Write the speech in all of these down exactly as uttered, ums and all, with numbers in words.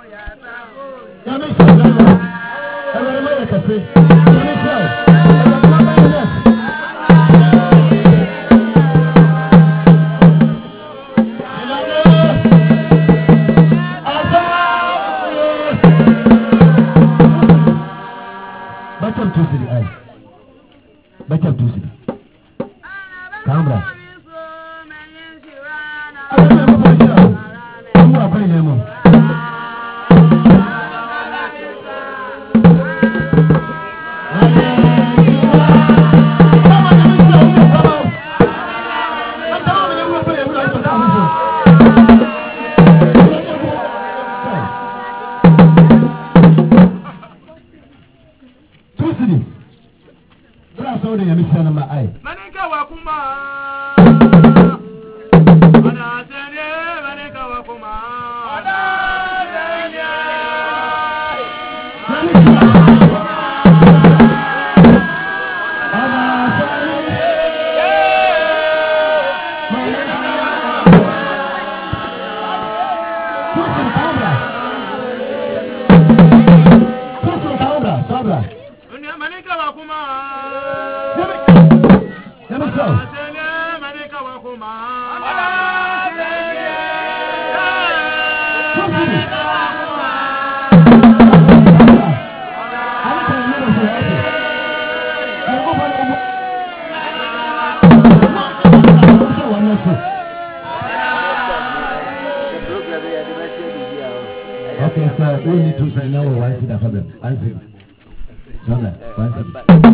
Okay, sir, we need to say now one city of heaven. One city. One city.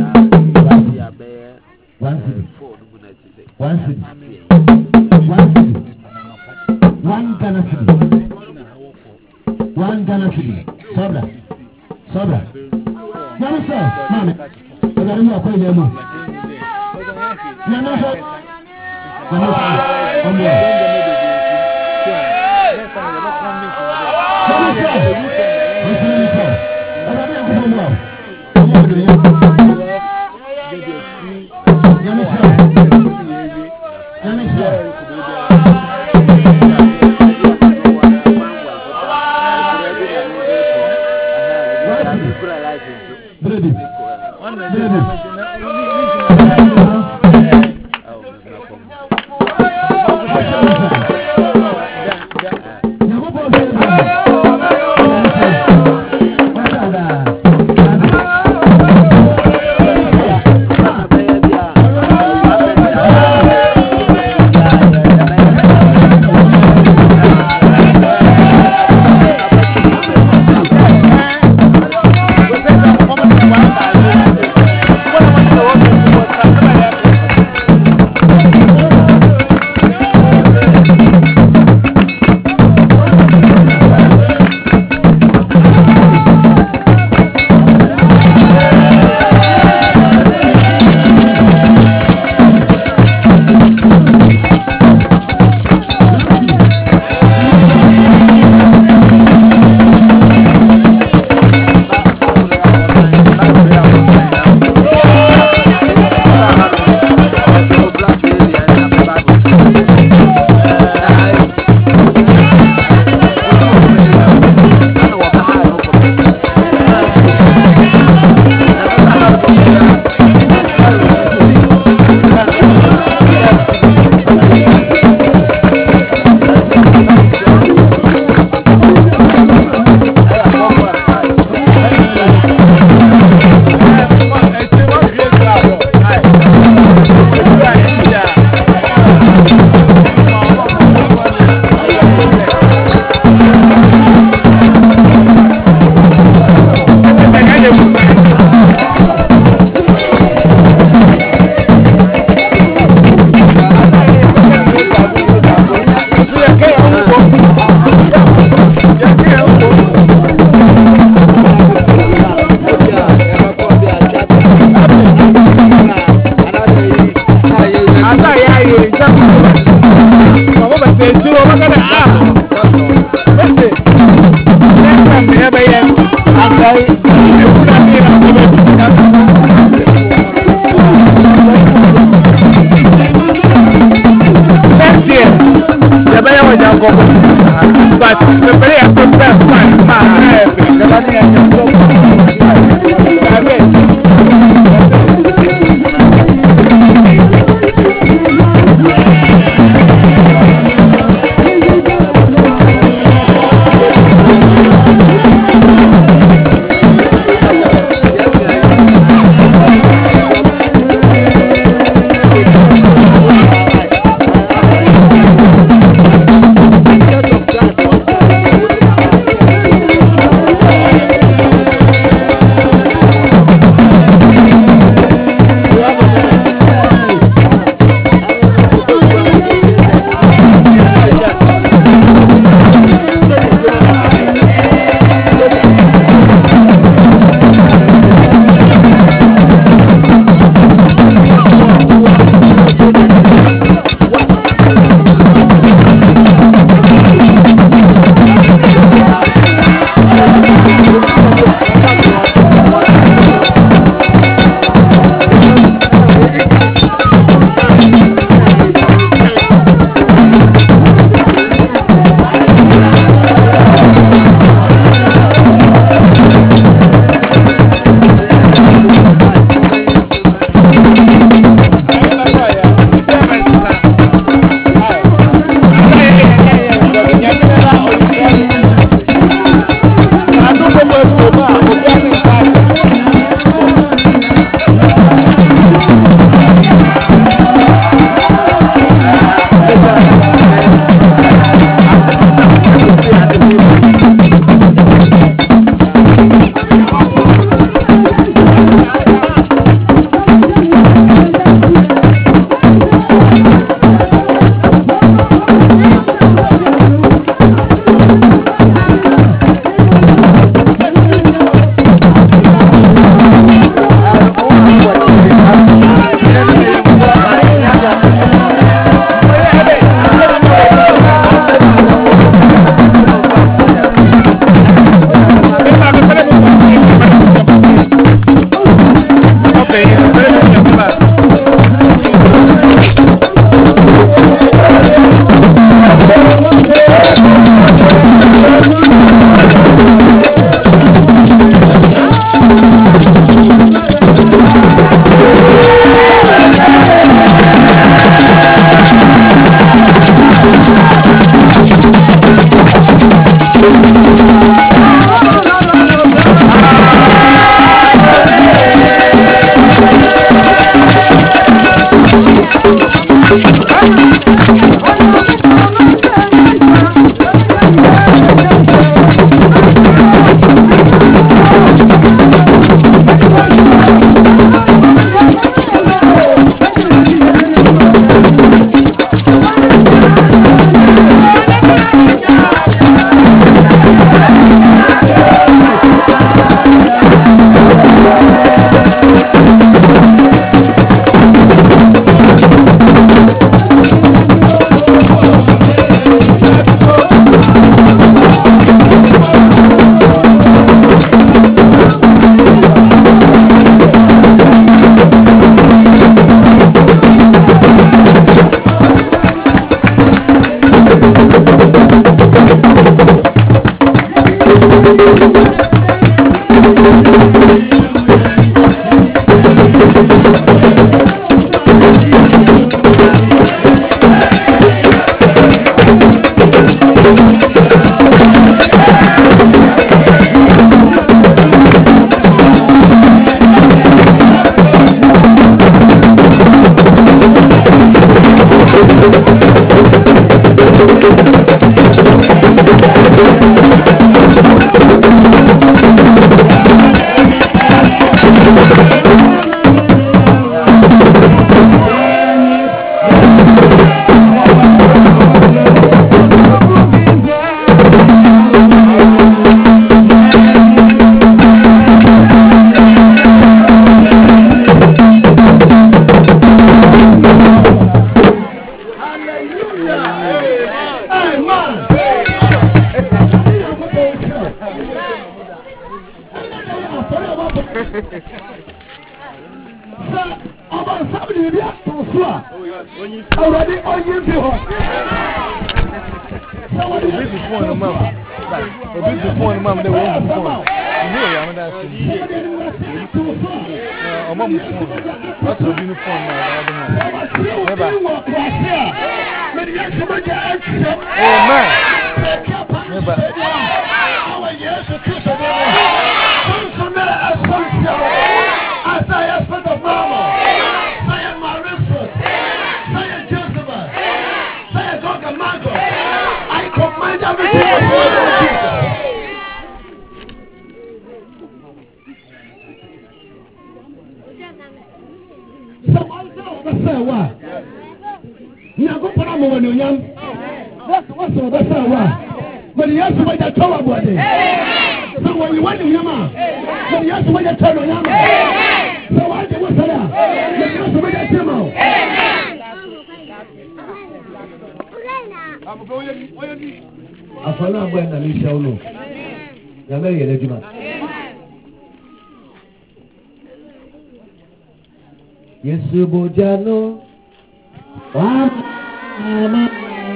One city. One city. One city. One Ghana city. One Ghana city. Sobra. Sobra. Yami sir, mami. Ogari mo akoy lemu. Yami sir. Yami sir. Omo. Yami sir. Yami sir. Ogari mo akoy lemu. Omo ogari. Yami sir. Yami sir. But the player could pass one. Yesu bojano wa mama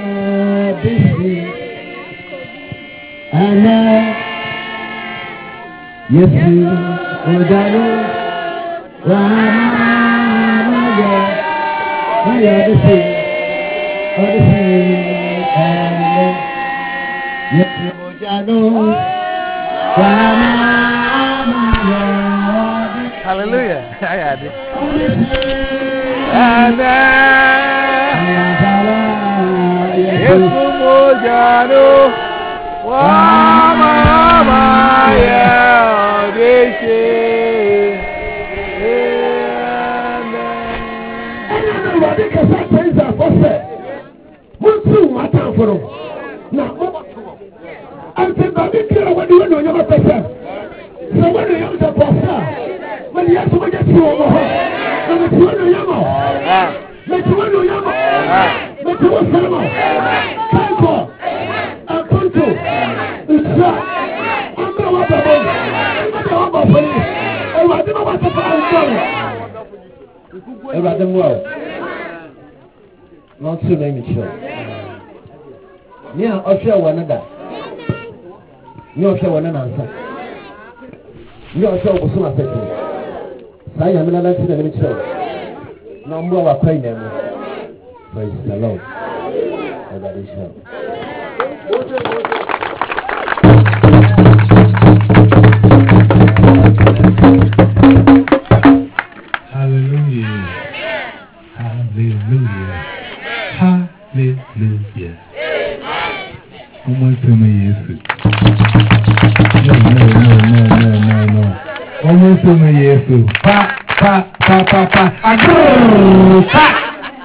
bisi ana Yesu bojano wa mama ya bisi bisi ana Yesu bojano wa mama. Hallelujah. I had it. And Yesu mojano wa mama ya deshe. And I think I said praise the first. Musu mata foro. Na mo. Ante babi kira wadi wano nyama pesa. So wano yama da bossa. When you have to get through over her, and the Tuano Yamo, the Tuano Yamo, the Tuano Yamo, Tanko, Apunto, Isra, Amber Wababo, Amber Wababo, and I don't want to find out. I rather well. Not to name it sure. Yeah, I'll share one another. You'll share one another. You'll share what's not second. I am not in the show. No more of praise the Lord. Hallelujah. Hallelujah. Hallelujah. Almost to me, yes. No, no, no, no, no, no. Almost to me, yes. Pa, pa, pa, pa, pa. Akro, pa.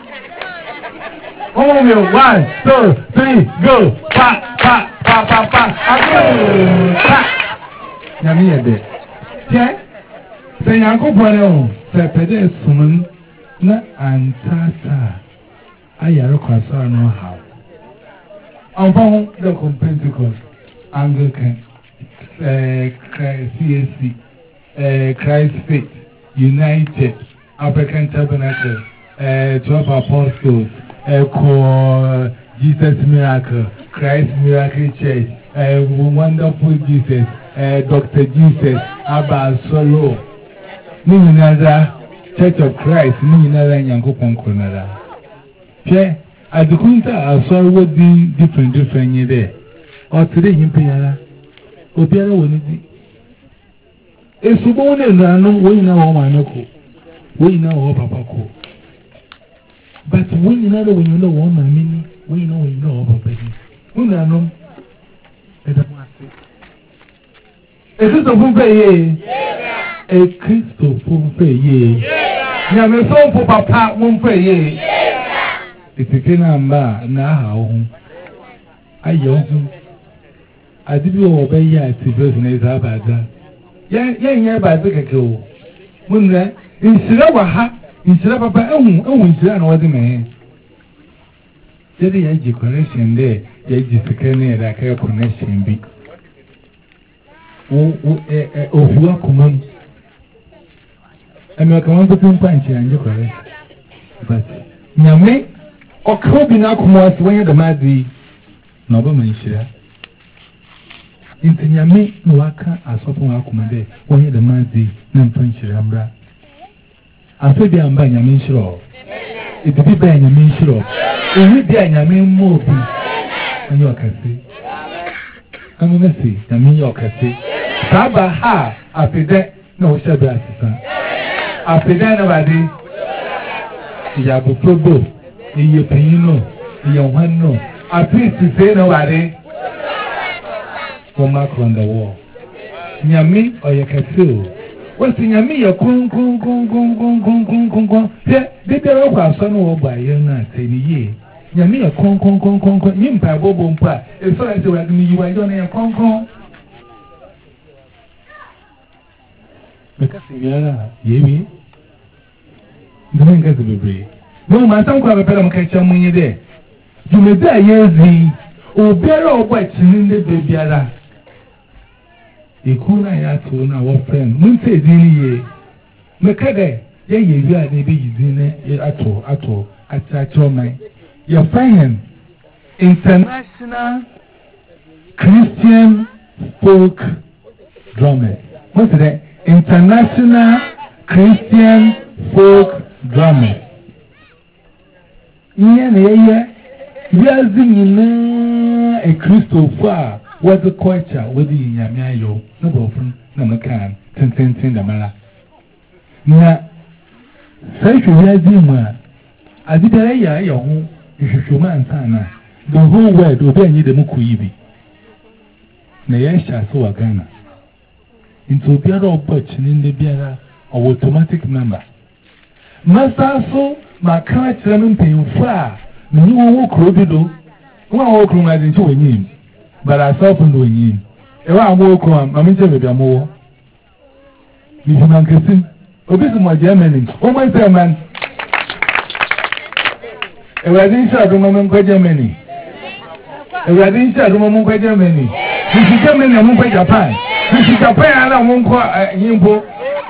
Come on, one, two, three, go. Pa, pa, pa, pa, pa. Akro, pa. Yami yede. Tiens, c'est un compagnon. C'est peut-être son na antata. Ayaro kwasa no how. Enfant de Pentecost, Anglican, uh, C S C, uh, Christ Faith, United, African Tabernacle, uh, twelve Apostles, uh, Jesus Miracle, Christ Miracle Church, uh, wonderful Jesus, uh, Doctor Jesus, Abba Solo, Ninada, Church of Christ, Ninada, Yanko Ponkonada. Che, at the Kunta, I saw what the different, different year there. Or today, in Piara, or Piara, when it is. It's a bone and I know we know my uncle. We know Papa. But when you know when you know one man, we know you know about baby. We know. Is it a full a crystal full pay? Yeah, my son for Papa won't pay. It's a kinamba now. I young. I did you obey yet to business about that. Yeah, yeah, yeah, by the go. When that in Sirawa. Instead of Papa, oh, oh, instead of what the man. Did the edge connection there? Edge is the canny that I connection be. Oh, oh, eh, oh, you are common. I'm a common to punch and you correct. But, Yame, or Kobe Nakumas when the Madi Nobleman share. Into Yame, no, I can't as often Akumade when the Madi Nampan Shirambra. I said, I'm buying a minstrel. It be buying a minstrel. If you dare, I mean, more peace. And you can see. I'm going to see. I mean, you can see. Saba ha. After that, no, Shabby assistant. After that, nobody. You have a probo. You pay no. You want no. At least to say nobody. One mark on the wall. Yami or you can see. What's in your me? A gong gong gong gong gong gong gong gong gong. Yeah, they be over a son or by your night, say the year. Yami a gong gong gong gong gong. Yimpa bobo pa. As far as you are me, you are doing a gong gong. Because you are, ye, the man gets to be brave. No, my son called a pedal catch on when you're there. You may die, yes, or bear or white in the baby. Ikuna ya to na our friend munte dini mekade ye ye wi ade be yidine ye ato ato achacho man your friend International Christian Folk Drummers. What's that? International Christian Folk Drummers. Yeah, yeah, we are singing a Christopher. What's the culture? What do you mean? You no problem. No, no can. Ten, ten, ten. The mala. Now, say you are doing. I did a year. You home. You should man sana. The whole world will be need the mukuibi. Na yesha so agana. Into biara opportunity in the biara or automatic number. Master so my car chairman paying far. No one could do. One walk room as into him. But I saw from doing him. If I walk on, I'm in Germany. If you man can see, obviously my Germany. Oh, my man. If I didn't share the moment by Germany. If I didn't share the moment by Germany. This is Germany, I'm by Japan. This is Japan, and I won't call Yimbo.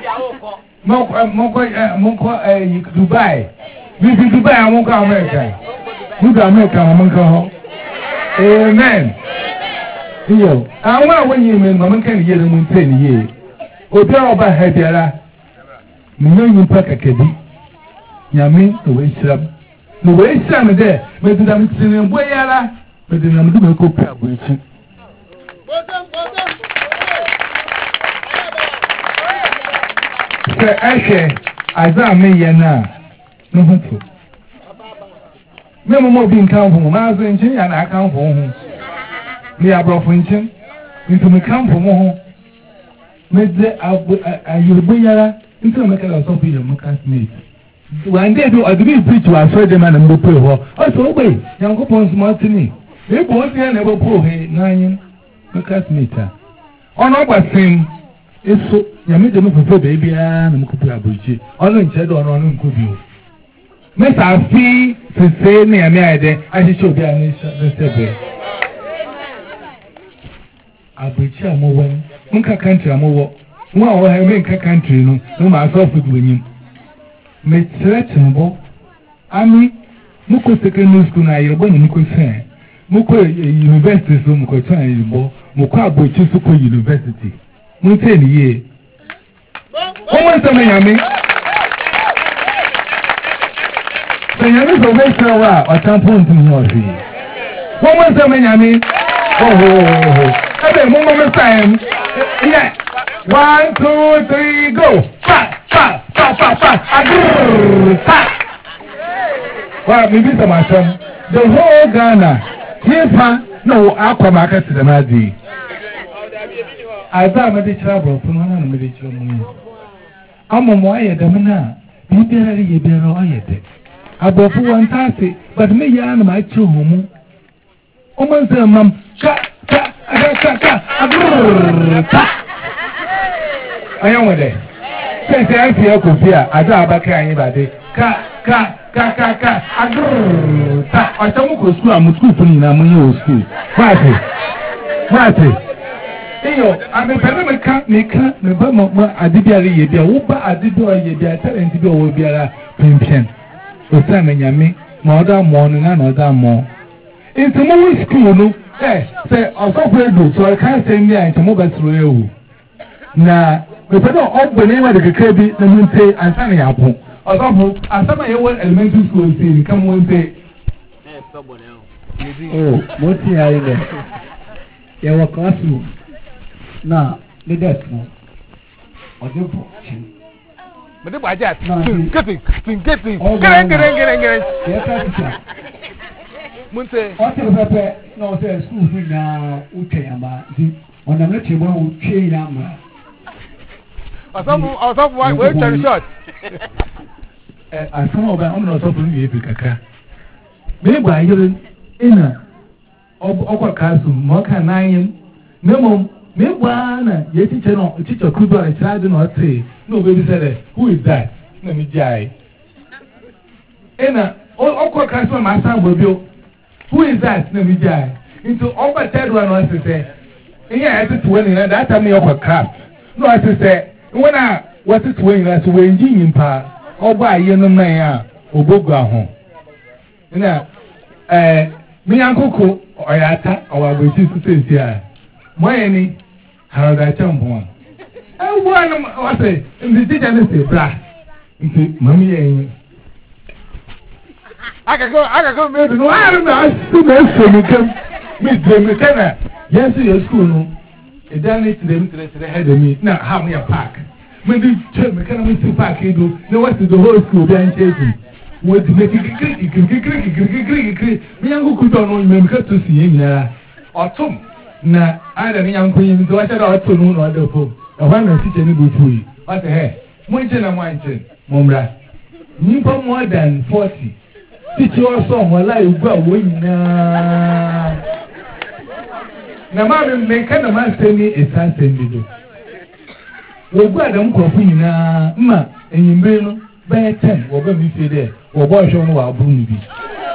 Moko Dubai. This is Dubai, I won't call America. Who's America, I won't call. Amen. Yo, I want when you mean, Mamma can hear them in ten years. O Pia Oba Hediara. No, you pack a kiddy. Yami, the way shrub. The way some there, but the damn sin and Boyala, but the number of copper with you. Sir Ashe, as I may yana. No, no, no more being come from Master and I come home. Me a brofunction into me come from home. Made the you boyara into a maker of something your classmates. One day do I believe preach to a certain man and go pray for. Also, wait, young coupons Martini. They both here never pull he nine classmates. On our same is so you made them for baby and Mukupia Buchi. On in shadow on Kubu. Miss I fee to say near me, I should be a nation. Abuchi amowo nka country amowo nwa o ha me nka country no no ma so fu dunyim me church mbo ami muko secondary school na yebo ni muko sen Muko university so muko try yibo muko abochi so ko university mun say ni ye o mo se me yame se yame so be se wa o tampo ntun ho fi o mo se me yame oh oh ebe mo mo me time yeah one two three go pa pa pa pa pa adur ta wa mi bi sama sam the whole Ghana Yepa no akwa market the madi. Aza made travel from one and made chum. Amo moye demina, be barely ye bear oyete. Above one tassy, but me yan my chum. Oman say, Mum, ka ka ka ka ka. I am with it. Since I feel could be a Adabaka anybody. Ka ka. Ka ka ka adur ta asamu ko school am school fun na mo yo school kwate kwate iyo abi pele me ka me ka me ba mo adibiare ye bia wo ba adido ye bia talent bi o wo biara pimpien o sa me nyame ma oda mo no na na oda mo into mo school no eh say osofo edo so ka say mi an mo ba sro ewu na me pele o gbe ni wa de keke bi na mu te ansa na ya po Osofo, asama ye won elementary school say come one say. Oh, moti ayi le. Ye wo classroom. Na, the desk no. Ojo bo chin. But the budget. Getting, getting. Gereng gereng gereng gereng. Ye ka teacher. Munte. O te pepe no say school fi na uche amba. Di ona me che mo uche na ma. Osofo, osofo why we tell short. I come over on the top of the Kaka. Maybe I hear in a Oka Castle, Moka Nine, Memo, Mewana, your teacher, teacher could do a child not say, no baby said, who is that? Let me die. In a Oka Castle, my son will be, who is that? Let me die. Into over third one was to say, yeah, I just went in that time, Oka Craft. No, I say, when I was it when I was when Jim Pa. Oba ye no man a obogu ahụ na eh mi yankoko oyata owagochi sisi a moye ni harada chambo a eh wonu wa say ndi teacher ni say bra nti mami yen Aka go aka go me no I don't know so me so me kam me dream me kana yes your school no e dan it dem tire head me na how me a park me di check me kana me see park do no what is the whole school be an chasing what make it click click click click click click me yango ku do no me me ka to see nyara otum na ada me yanko yin so wa sha da otum no no da fo e wa na teacher ni go fuyi wa say hey mo nche na mo nche mo mra ni for more than forty teacher also mo la igwa wo nyina na ma me me kana ma say ni esan sendi do Ogu adam kofu nyina ma enyimbe no be ten wo ba mi fi de wo bo hwe no wa buru ni bi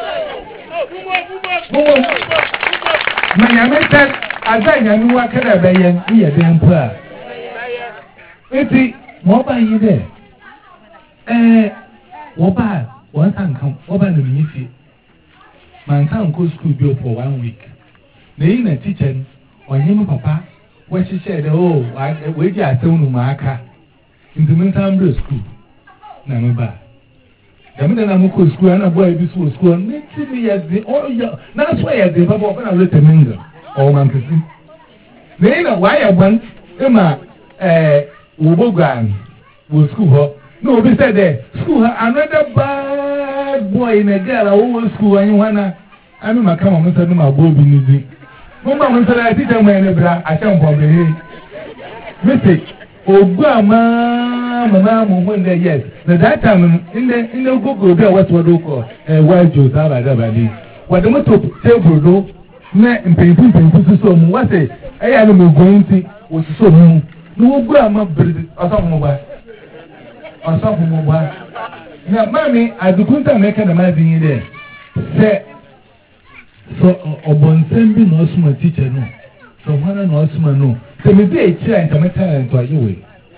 ma nyame ten ada nyame wa kada be yen ye den pa eti mo ba yi de eh wo ba won san kan wo ba no mi fi man san ko school bi for one week na yi na teacher onye mi papa what she said, oh, we just don't know aka into mental school. Namaba. The minute I'm going to school and a boy this was school, makes me as the oh, yeah, that's why I did about when I let a mingle. Oh, man, to see. Then why I want Emma, eh, Wobogan, will school her. No, we said there, school her another bad boy in a girl, over school, and you wanna, I know my come on, Mister Numa, Bobby music. Mama mun sala teacher mo ene bra a chan po be mistake ogwa ma mama mo when there yes na that time in the in the google there what what do call eh why jo sa ba da ba ni what the motor table do na mpempu mpempu so mo what say eh ya no mo gonti wo so mo no ogwa ma bre aso mo ba aso mo ba na mami adukunta me kana ma din there say so obonsem bi no suma teacher no so hwana no suma no so me dey kira intama talent to ayewe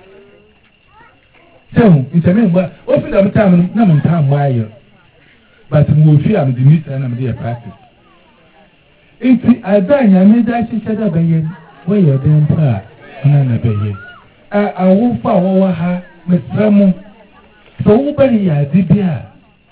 so intama ngba o fi da mtam na mtam wa ayo but mo fi am the meet na me dey practice Iti adanya meja shishada bayen. Where you're doing pa. Nana bayen. I won't follow her. Mesramu. So ubani ya dibia.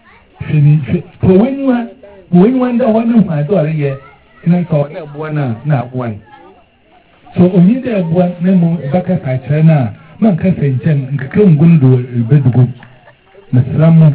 For when you are when you wonder one of my daughter yet. And I thought that one not one. So only there one name baka sachana. Man can say Jen and come gundu bedugu. Mesramu.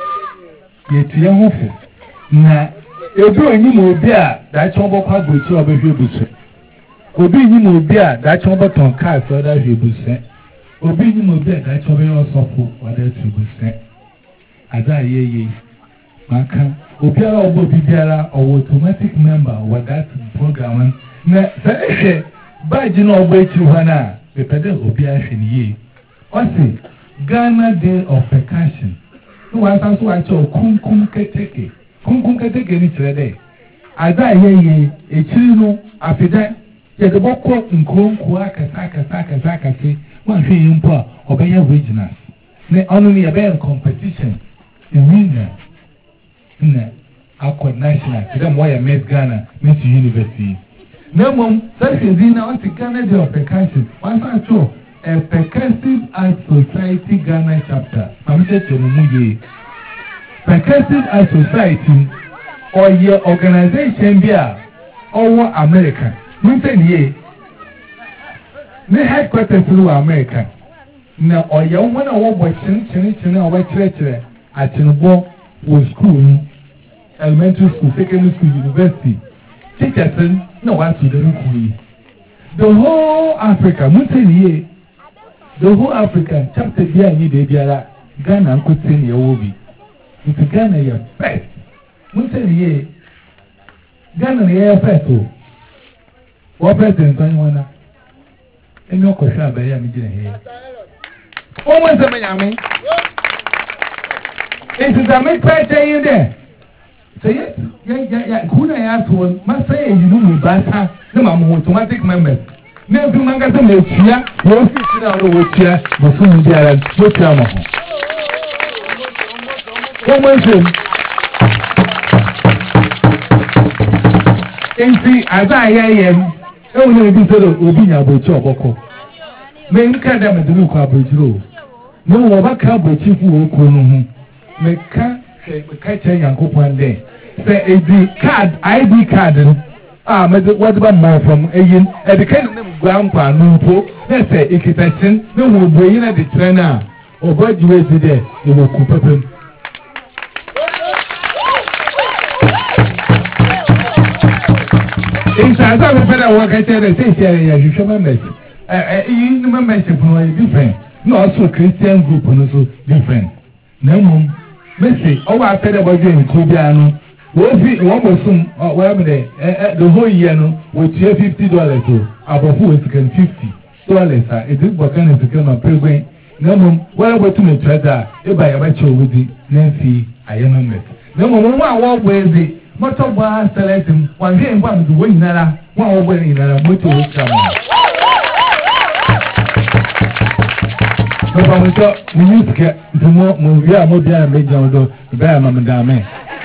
Yet young awful. Na ebi onyi mo bi a da chombo kwa gochi obehwe busu obi nyi mo bi a da chombo ton car so da hwe busu obi nyi mo bi a da chombo yo sofo wada tu busu ada yeye maka obi ara obo bibiara o automatic member wa that program na sa ehwe badge na obo echi hwana be pede obi ahwe ni ye o si Ghana Day of Percussion no wa san so wa che okunkum keteke kunkum keteke ni trede ada yeye echiri no afida ye de bokko nkonko akasa akasa akasa akase wan hwe yimpo a obeye originals ne onu ni ebe competition in winner na akwa national them why Miss Ghana Miss University na mom say zina what Ghana Day of Percussion wan sa cho a Percussive Art Society Ghana chapter amse to mu ye Percussive Art Society or your organization there over America. We say ye. The headquarters to America. Now or your one or what chin chin chin or what church at Chinobo was school, elementary school, secondary school, university. Teachers no one to the school. The whole Africa, we say ye. The whole Africa chapter there need a biara Ghana could send your obi. It's Ghana your best. We say ye Ghana ye first o. What president on one? And no question about ya me here. Oh, what's the man? It is a make part you there. Say yes, yeah, yeah, yeah. Who I asked one must say you know me bata. No, I'm automatic members. Never do manga to make here. We'll sit down over here. We'll soon be at what time. Come on, Enti ada ayayem e woni ebi so do obi nya bochi oboko me nka da me duru kwa bochiro no wo ba ka bochi fu okro no hu me ka se me ka che yankopon de se edi card I D card ah me what ba mo from eyin e de kan ne gwa nkwa no mpo na se ikitachin no wo boyi na de trainer obajiwe ti de e wo ku papem Inside of the federal work, I tell the same you show members. You membership is different. No, also Christian group also different. No, Messi, oh, I said about you in Kubiano. What if one was soon, or whatever day, the whole year, with your fifty dollars to about who is can fifty dollars. It is what kind of become a pilgrim. No, what about to me treasure? If I ever show with the Nancy, I am a mess. No, one walk with the Motor bar selecting one day one to win nara, one winning nara, motor will come. No, I'm sure we need to get the more movie, I'm more than a major, the bear, Mamma Dame.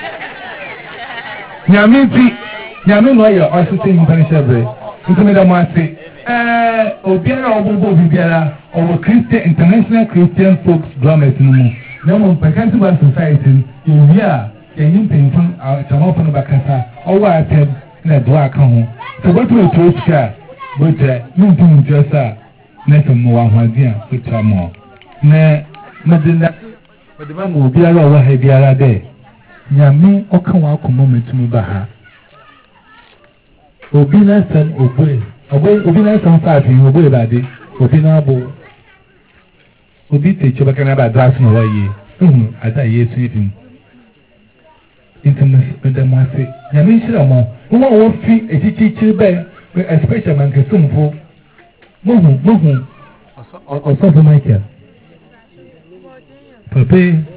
Yamiti, Yamin lawyer, or sitting in Panishabre. Into me, the Marcy, eh, Obiara, Obo Bibiara, or Christian International Christian Folks Drummers. No more Percussive Society in here. Yin painting our Chamofan Bacasa, or what I said in a black home. So, what will to scare? But, Minton Jossa, Nathan Moahadia, which are more. Nay, Madina, but the man will be a lower heavy a day. Yami, or come out moment to me baha. Obina son obey, obey, Obina son fighting, obey body, Obina bo. Obite Chobacanaba dancing away. Hm, I die yes, sleeping. Intimacy with them, I say, Yamishamo, who won't feel a teacher bear, especially man can soon for Mohu, Mohu, or something like that. Papa,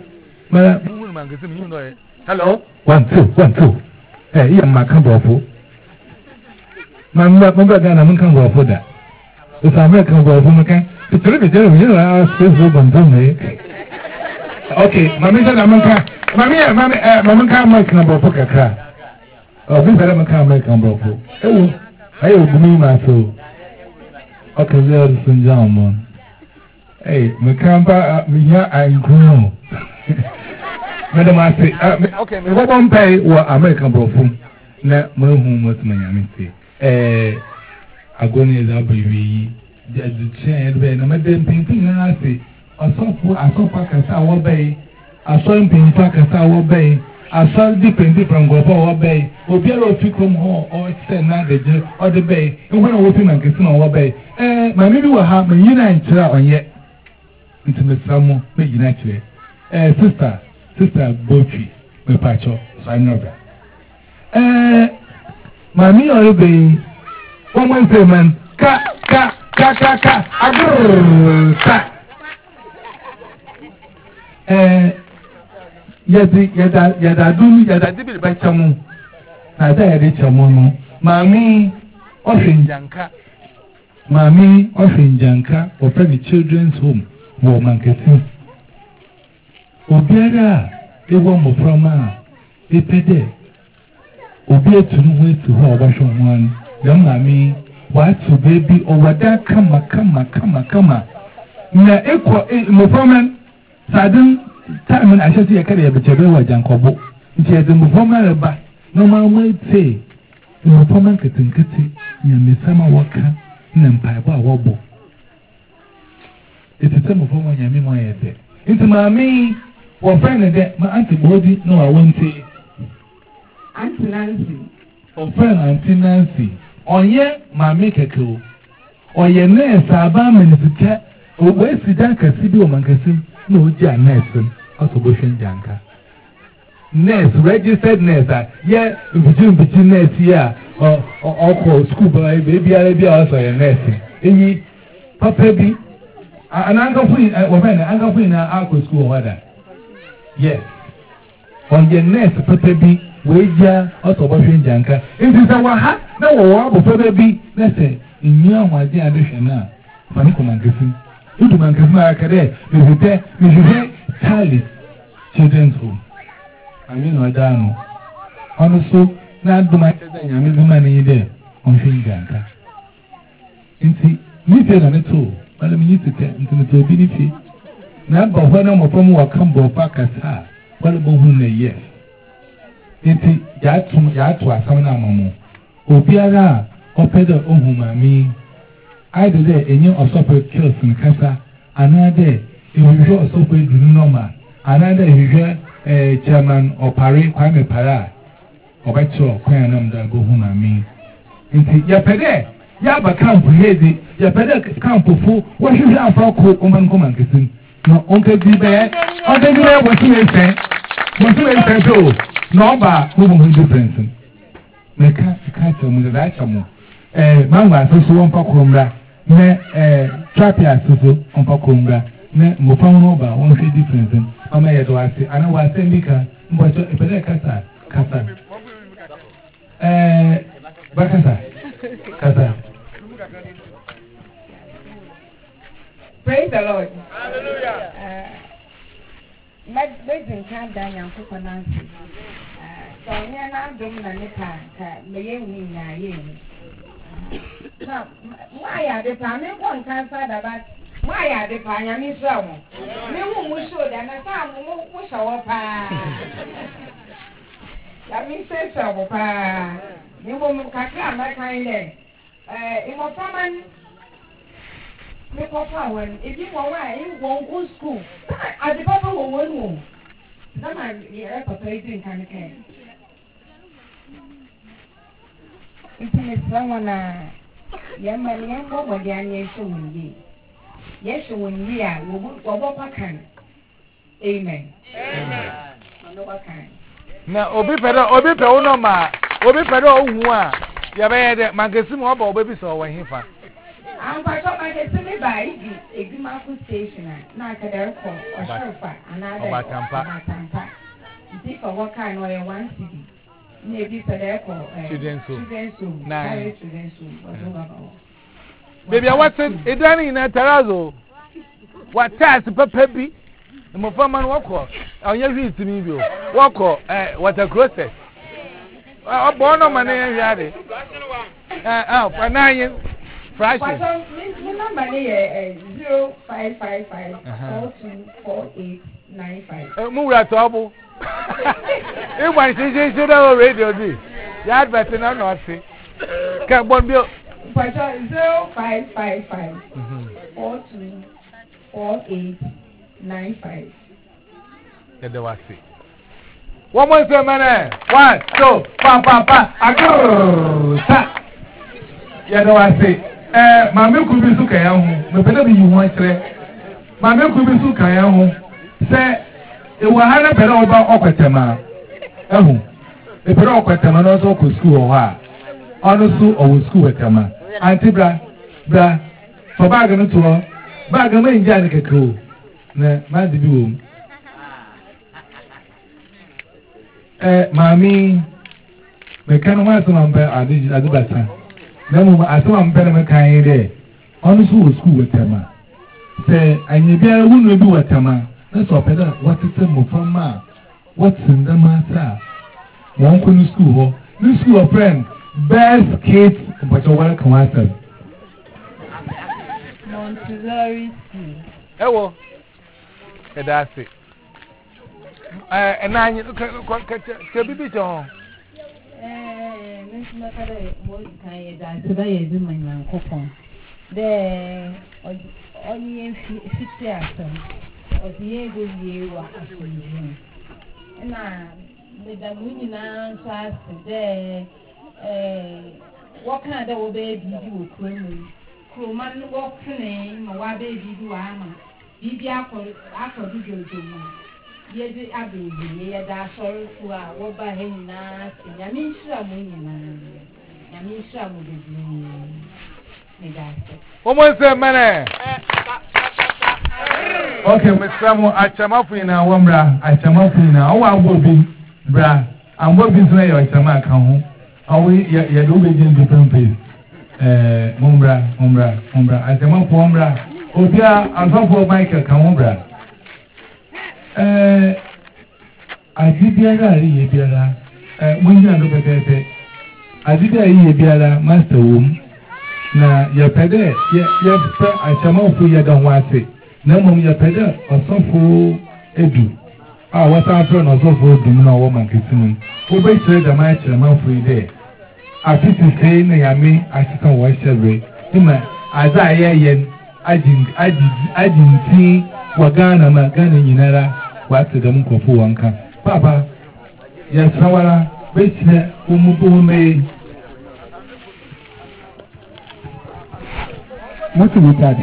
hello, one, two, one, two. Hey, you are my combo. Mamma, Mamma, I'm coming for that. If I'm not coming for Macan, it's a little bit, you know, I'll still go on Sunday. Okay, Mamma, I'm Mamma, Mamma, Mamma can't make number book a car. Obi fere me kan American brofo. Ewo, ayi ogumi ma so. Okay, there is some jam. Hey, me kan ba me ya ankru. Madam I say, okay, me won pay wo American brofo. Na mo hu mo tuma ya me say. Eh, agoni is abiwi. The chain be na madam pinpin na say. Asofo asofa kasa wo bay. Aso mpinfa kasa wo bay. Aso different different go for wo bay. Obiara ofikom ho o say na de o de bay. Ehun na wo fi man kesi na wo bay. Eh, ma mi bi wo ha me yina nkyira onye. Ntimesamo me yina kyire. Eh, sister, sister Bochi, me pacho, so I'm not. Eh, ma mi o be. One one say man, ka ka ka ka ka. Agur ka. Eh, yadi yada yada dumi yada dibi ba chamu na da yadi chamu no mami ofinjanka mami ofinjanka ofa the children's home wo mankesi obiara ewo mo from a epede obi etunu ho esi ho obahwe ho an dem mami wa to baby owada kama kama kama kama na ekọ mo from sadin time na ahye ya kare ya bechebe wa jankobo nti ya demu foma reba no ma ma tse no foma nketinketi ya mesama waka na mpaebo a wobo etete mo foma nya mi mo ya de nti ma mi wo friend de ma anti bodi no a wonte Auntie Nancy o friend Auntie Nancy onye ma mi keke o oye nurse aba menizika o we sidan kasi bi o mankasi no oja nurse also Boshin Janka. Nurse, registered nurse, yeah, between between nurse here, or or school boy, baby, I'll be also a nurse. Any papa be an uncle queen, or an uncle queen, uncle school order. Yes. On your nurse, papa be, wager, also Boshin Janka. It is a waha, no war, papa be, let's say, in your my dear addition now. Funny command, you do man, because my career, you there, you Charlie, children's home. I mean, I don't know. Also, not do my children, I mean, the money there on Finganka. And see, me tell them it's all, but I mean, you tell them to be benefit. Now, but when I'm from what come back as her, what about whom they yes? And see, Yatum Yatua, some mamma. Obiara, Opeda Ohuma, me. I do there, and you also put kills in Casa, another. If you go so good, you know, man. Another, if you get chairman or parade, Kwame Para, or Betcho, Quanum, that go home, I mean. Into Yapede, Yaba camp, lady, Yapede camp for what you have for cook, woman, come and kiss him. No, Uncle D. Bear, Uncle D. Bear, what you say? What you say, so, no, but who will difference? Make a catch on the Rachamu. Eh, Mama, so one for Cumbra, me, eh, Trapia, so on for Cumbra. Ne mo fam no ba won see difference am I do ase ana wa se ndika mbo so epede kasa kasa eh ba kasa kasa. Praise the Lord. Hallelujah. Uh let wedding can dan yanko konansi. Uh so nya na dum na ne ka ka me ye wi na ye ni. Na why are the time one cancer that why are the Panyami Sram? No one will show them a time who shall pa. Let me say so, pa. You won't catch my kind of in what common make up when if you were right, you won't go school. At the papa will one room. No man, you're a painting kind of cane. It's someone, uh, young man, young woman, young showing yes, when we are, we will can. Amen. Amen. Now, Obi Pedro, Obi Pedro, no ma, Obi Pedro, who are Yabed, Magasim, or baby, so when he found. I'm part of my destiny by a Gimaku station, not a airport or sofa, another Tampa. This for what kind of one city. Maybe for the airport, children's room, nine children's room. Baby, I was saying, it's done in a terrazzo. What task, Papa B? And my farmer walk off. I'll never eat to me. Walk off, what a process. ọ bụ ọnụ ma na-ehi adị ah nine Friday. But um, my number is zero five five five four two four eight nine five. Mu wura trouble. If one say say say that radio di. Ya advert na no say. Ka bon bi. But zero five five five four two four eight nine five. Ya de wa say. One more say man. One, two, pa pa pa. Agro. Ta. Ya de wa say. Eh, mame ku bi su kan ya ho me pele bi yi ho akere mame ku bi su kan ya ho se e wa ha na pele oba okwetema ehu e pele okwetema no so ko school ho a onu su o school wetema anti bra bra for bag no to bag ma nja ne kekeo na ma di bi wo eh mami me kan wa so mbe adi adi bata na mu asema mpere me kan de onu su wo school wetama se anyi bia wunu bi wetama na so peda watete mo fama watsin da mata won ko ni school ho ni school of friend best kids but you welcome us Montessori school ewo e da se eh na anyi ko ke bibi jo eh nsi makara mo kan ye da se ba ye du manyan kokon de oni fiti asem odi ye go ye wa asem na me da mu nyina so ase de eh wo kan da wo be bi di wo kromu kroman wo kne ma wa be bi di wa ama bi bi akọ akọ di jojo ma ye di abezi ye da sọrọ fu a wo ba he nyina se nyame nsura mu nyina nyame nsura mu de me da se o mo se mene okay mesamo achamafu ina wamra achamafu ina o wa bobi bra ambo bi so ya achama kan ho awi ya ya do be jin different place eh mumbra mumbra mumbra achamafu mumbra obia asofo Michael kan mumbra eh adibiara ri ye biara eh munja do bebebe adibia ye biara master wom na ya pede ya ya pe achamafu ya da ho ase na mom ya pede asofo edu a wata afro na asofo edu na wo mankesimu wo be chere da ma chere mafu ide afiti sei na ya me asitan wo chere ima aza ye yen ajin ajin ajin wagana ma gana nyinara watu da mkofu wanka papa ya sawara bechine umubume mutu mutade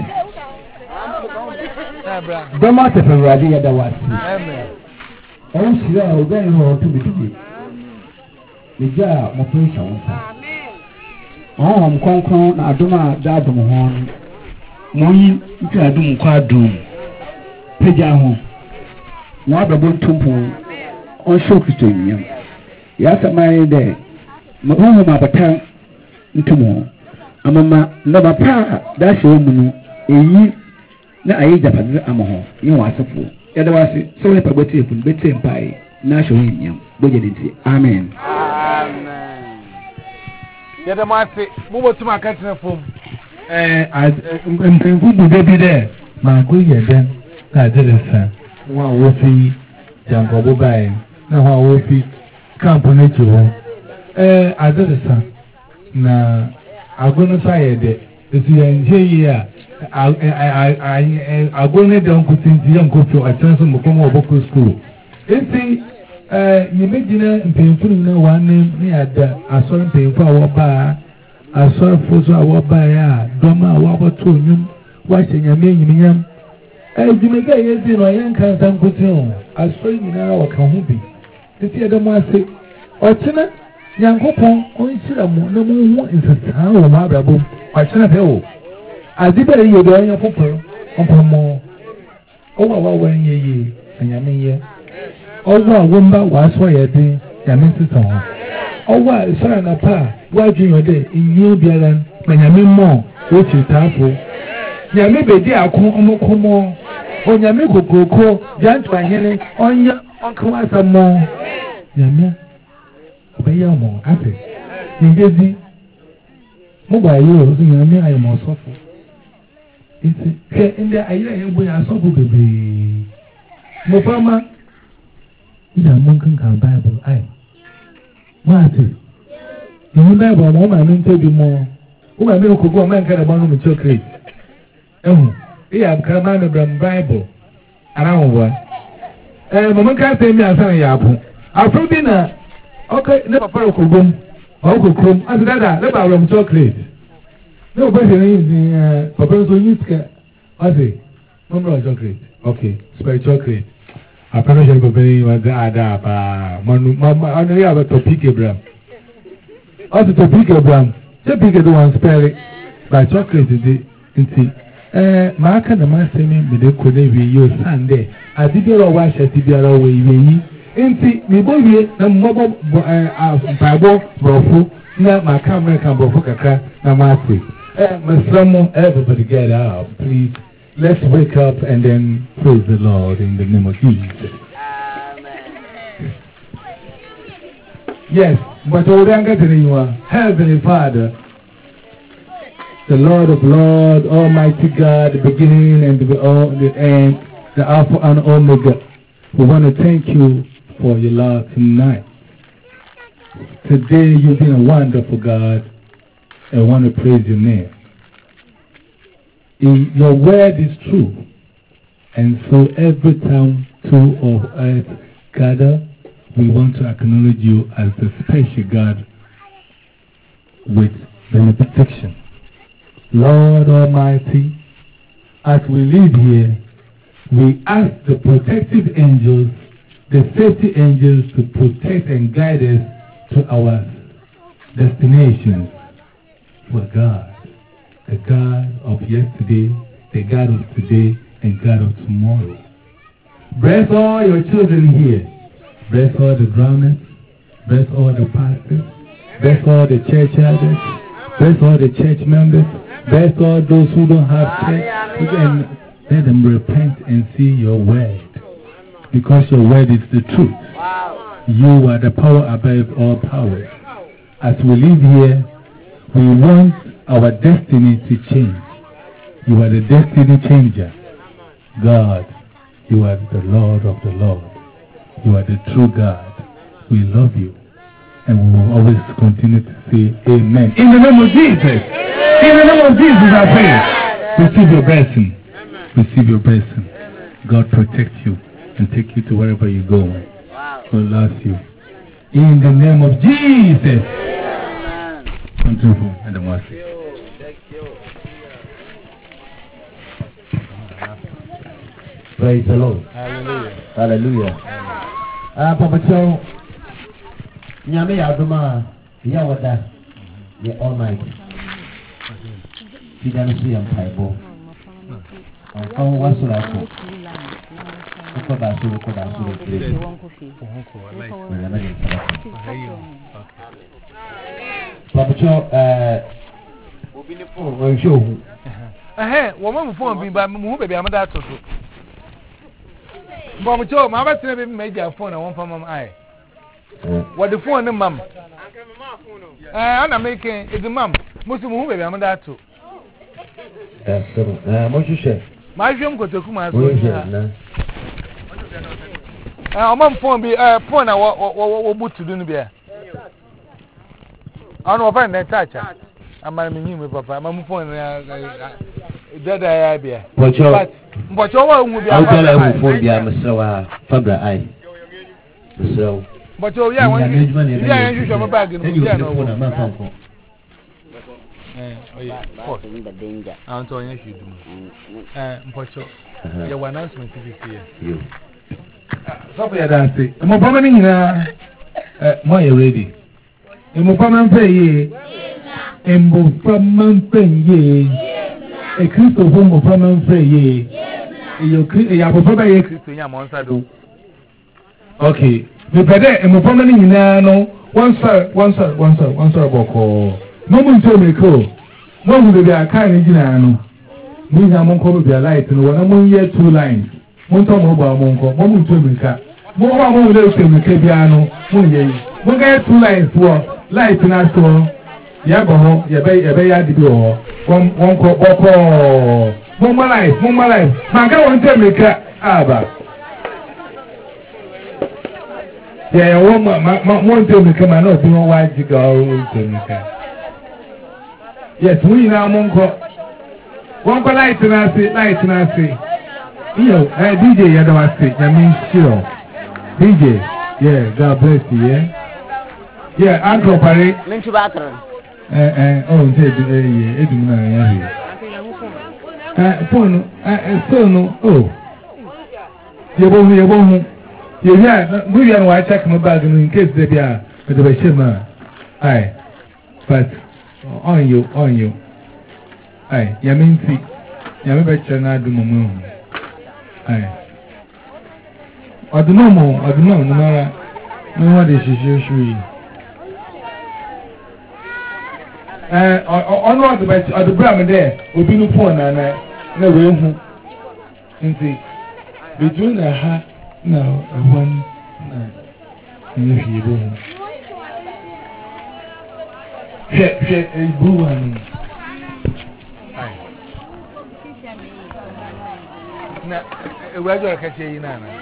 dama te fewrade ya dawasi amen on sira ogan ho to bitigi meja mo pe shawunsa amen oh mkonkon na adoma da adom ho moyi nti adom kwa adom peja ho na ababo ntumpo on show Kristo nyam ya samai de mahuhu mabata ntumo amama na bapa da she omunu eyi na ayi japadre amaho yin wasefo ya da wase so we pagbote efun bete mpai na show nyam boje dinti amen amen ya da mate mu botum akatena fom eh mpemfu bu bebi de ma go yeden na deresa wa wo fi jangobo bai na wa wo fi kampo ne chiwo eh aderesa na agono sayede esu ya nje yi a agono de onkutinti yankofi atenso mukomo oboko school esi eh yimejina mpemfu na wa ne ni ada asori mpemfu a wo ba asori fozo a wo ba ya doma a wo boto nyum wa shenyame nyiminyam ejimega yezi no yanka sankutin asori nyina wa kan ho bi titi edam ase ochina yankopon onhyira mu na mu hu nsesa wo ma brabo ochina pe wo adibere ye do yan poporo opamo o wa wa wa yeye anyame ye o wa wo mba wa so ye de yame sisa ho o wa sara na pa wa junyo de inye biara manyame mo o chitafo nyame bedi akon omokomo onyame kokoko jantu ahene onya onkawa samo nyame obey your mom. I say, in busy. Mobile, you know, I am also. It's in the idea we are so good. Mopama, you are monking Bible. I. Martin. You never want my name to be more. Who I mean, could go man get a bottle of chocolate. Oh, yeah, I'm coming from Bible. And I want. Eh, Mamma can't say me as a yapu. I'll probably not. Okay, never for a cocoon. Or cocoon. As that, let our room chocolate. No question is the Papa so you can. I say, no more chocolate. Okay, spare chocolate. I promise you, Papa, was the Ada. Mamma, I know you have a topic, Abraham. Also, topic, Abraham. Topic, the one spare it. By chocolate, is Eh, Mark and the master me, the could be your Sunday. I did your wash at the other way. Ain't it? Me boy, the mobile Bible, Brofu, not my camera can Brofukaka, Namasi. Eh, my son, everybody get up, please. Let's wake up and then praise the Lord in the name of Jesus. Yes, but all I'm getting you are Heavenly Father. The Lord of Lords, Almighty God, the beginning and the, uh, the end, the Alpha and Omega. We want to thank you for your love tonight. Today you've been a wonderful God, and I want to praise your name. In, your word is true, and so every time two of us gather, we want to acknowledge you as the special God with benediction. Lord Almighty, as we live here, we ask the protective angels, the safety angels to protect and guide us to our destinations. For God, the God of yesterday, the God of today, and God of tomorrow. Bless all your children here. Bless all the drummers. Bless all the pastors. Bless all the church elders. Bless all the church members. Bless all those who don't have church, and let them repent and see your word. Because your word is the truth. Wow. You are the power above all powers. As we live here, we want our destiny to change. You are the destiny changer. God, you are the Lord of the Lord. You are the true God. We love you. And we will always continue to say amen. In the name of Jesus. In the name of Jesus, I pray. Receive your blessing. Receive your blessing. God protect you and take you to wherever you go. God loves you. In the name of Jesus. Continue and the mercy. Praise the Lord. Hallelujah. Hallelujah. Ah, Papa Chow, Nyame Adoma, Yawada, the Almighty. Sidan Suyam Taibo. Oh, what's the last? Papa Chow, uh, oh, show. Eh, woman phone be by move baby, I'm that too. Mama Joe, my best never made your phone. I want from my eye. What the phone, mum? I'm making it's a mum. Most of whom I'm that too. What you say? My young got to come out. Our mum phone be a phone. I what boot to do there. I don't find that touch. I'm a new papa. I'm phone. That I be. But your but your one will be a phone. Be a Mister Fabra. I so. But oh yeah, when you yeah, you show my bag in the phone. I'm not phone. Eh, oh yeah. In the danger. I'm telling you, should do. Eh, but your announcement is here. You. So for your dance, I'm a permanent here. Eh, more ready. I'm a permanent pay. I'm a permanent pay. A Christo home of permanent pay. You have a permanent Christo in your monster. Okay. The pede and permanent in no one sir, one sir, one sir, one sir boko. No one told me cool. No one will be a kind of no. We have one call be a light and one among year two lines. One time mobile monko, one will tell me cat. More will let me Cabiano, one year, we get two lines for light na so ya go ho ya be ya be ya di bi ho one one ko boko mama life mama life ma ga won te meka aba ya ya wo ma ma won te meka ma na obi won wa ji ga o te meka yes we na mo nko won ko light na se light na se yo eh D J ya da wa se ya mean sure D J yeah God bless you yeah yeah uncle pare Mintu batron eh eh oh nte eh yeah edum na ya he eh phone eh phone oh ye bo ye bo hu ye ya bu ya no wa check my bag in case they be a with the shema ai but on you on you ai ya minti ya me be chere na adu mumu ai odumomo odumomo nara me wa de shishu shui eh ono the bet the bram there obi no phone na na na we hu nti between the ha na one na ni fi bo she she e bu wan ai na e wa jo ka che yi na na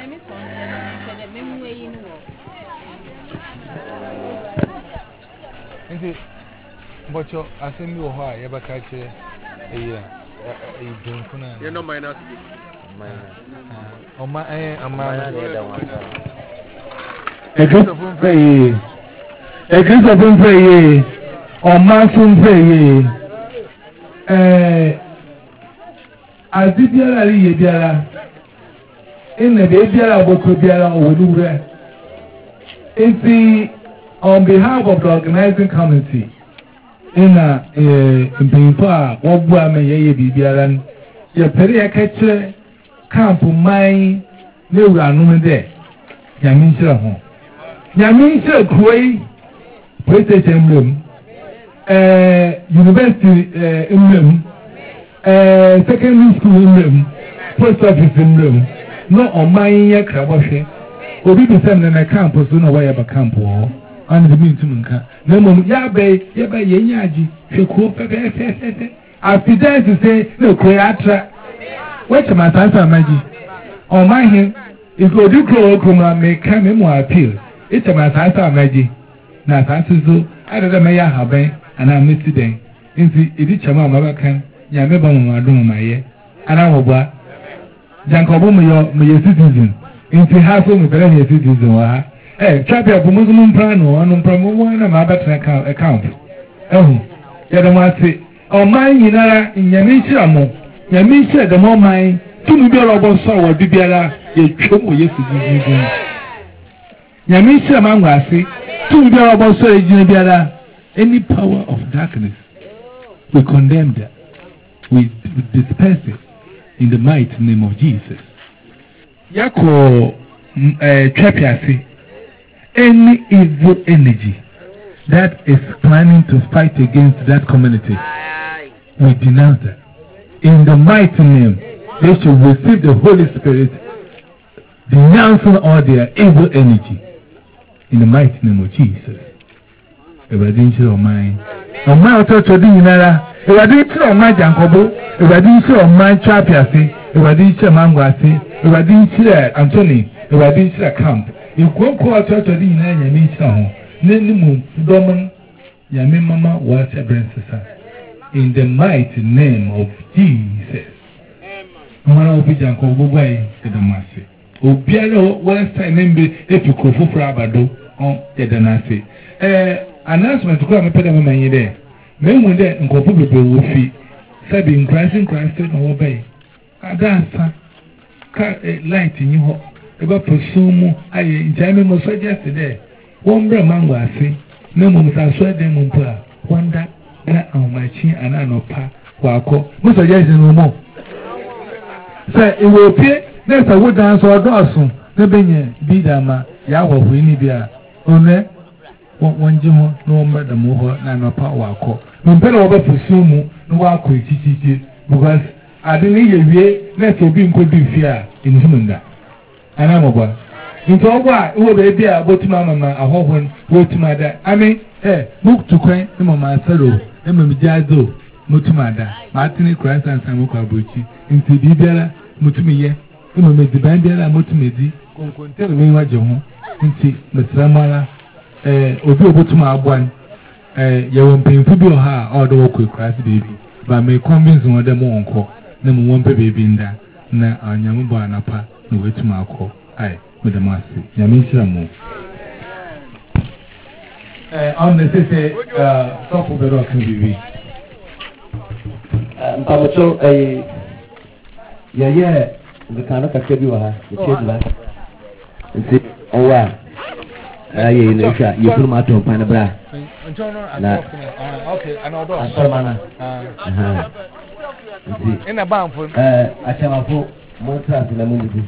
nti Bocho, asemi wo ha ye baka che eya e dunku na ye no minus o ma eh ama na da wasa e Christopher Frey e Christopher Frey o ma sun Frey eh azibiara ri ye biara inne be biara boko biara o wudure enti on behalf of the organizing committee ina eh mpinfo a wobu ame yeye bibiara ye pere ya kachire camp mai ne wura no de nyame nhira ho nyame nhira kroi president mlem eh university eh mlem eh secondary school mlem post office mlem no oman ye krabahwe obi bi sem na camp so no wa ya ba camp ho and the mean to nka na mom ya be ya be ye nyaji hweko pepe pepe after to say no creatra what ma sansa maji o ma hin iko di kro kuma me ka me mo appeal it ma sansa maji na sansa zo ada da me ya haban ana meti den nti edi chama ma ba kan ya me ba mo adum ma ye ana wo ba jankobo mo yo mo ye citizen nti ha so mo bere ye citizen wa eh chapia bu muslim plano anu promo na ma betra account account eh ya da ma se o man yinara nyame hira mo nyame hira da mo man tunu bi ro so wa bibiara ye twom yesu jijigu nyame hira ma ngwase tunu bi ro so ejina biara any power of darkness we condemn that we, we disperse it in the mighty name of Jesus yako eh chapia se any evil energy that is planning to fight against that community, we denounce that. In the mighty name, they should receive the Holy Spirit, denouncing all their evil energy. In the mighty name of Jesus. Everybody should mind. On my authority, everybody should mind Jankobo, everybody should mind Chapiasi, everybody should Mangwasi, everybody should Anthony, everybody should Camp. You go call church of the United Nations, Nemu, Doman, Yami Mama, was a princess. In the mighty name of Jesus. Mwana opija ko gbogbo ayi edamase. Obiara west side nembe efuko fufuru abado on edanase. Eh announcement ko am peda mama yin de. Memu de nkofu bebe wo fi. Sabi increasing Christ no wo bai. Adasa ka light nyi ho. Eba posumu aye njame mo suggest there. Won bra mango ase. Memu msaso de mu mpa. Wanda na amachi ananopa kwako. Mo suggest no mo. Say it will appear next a wood dance or dawson, the benye, be dama, yawa, winnie beer. Only one jimo, no matter more than a power call. No better over for sumo, no walk with Titi, because I didn't hear ye, next will be could be fear in Humunda. And I'm over. Into what will be a bottom mamma, a whole one, what to my dad. I mean, eh, book to quaint, and my fellow, and my jazo, Mutumada, Martin Christ and Samuka Bucci, into Bibella, Mutumia, and my Bandela Mutumedi, tell me what you want, into Mister Ramala, eh, or be able to my one, eh, you won't pay for your hair or the walk with Christ baby, but may convince one of them won't call, number one baby in there, na Anyamuba and Apa, no way to my call. Aye. With the master, Yamisha. On the city, uh, top of the rock can be. Pamacho, a yeah, yeah, the kind of a you are, the children. And see, oh, wow. Ah, yeah, you know, you put my to Panabra. Okay, I know those. Uh huh. In a bump, uh, I shall have more trust in the movie.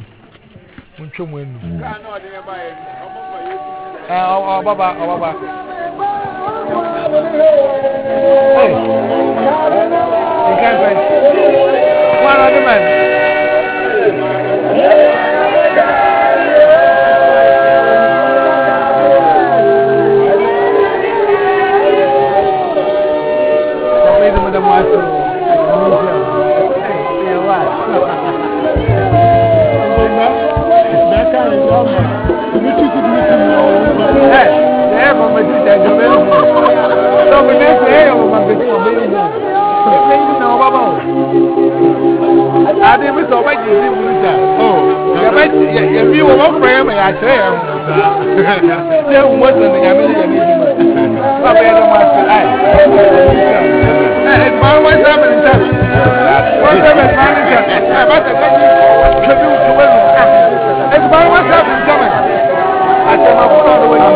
Ah, oh, Baba, oh, Baba. Hey, you can't find one other man. Wait a minute, Master. I didn't know what you did. Oh, you were one frame, I say. There wasn't a million. It's my way happening. What's happening? It's my way happening. I said, my father was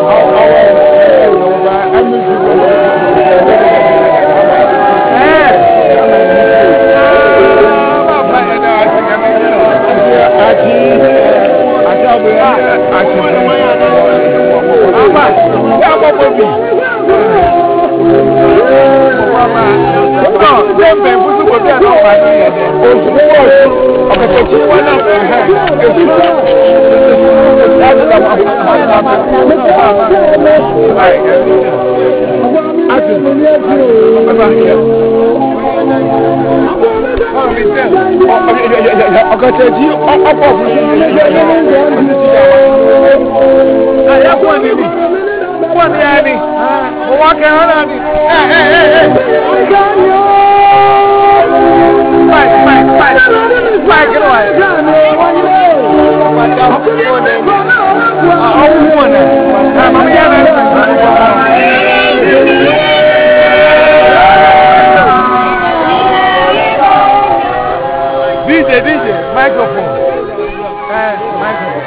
D J, D J, microphone. Uh, microphone.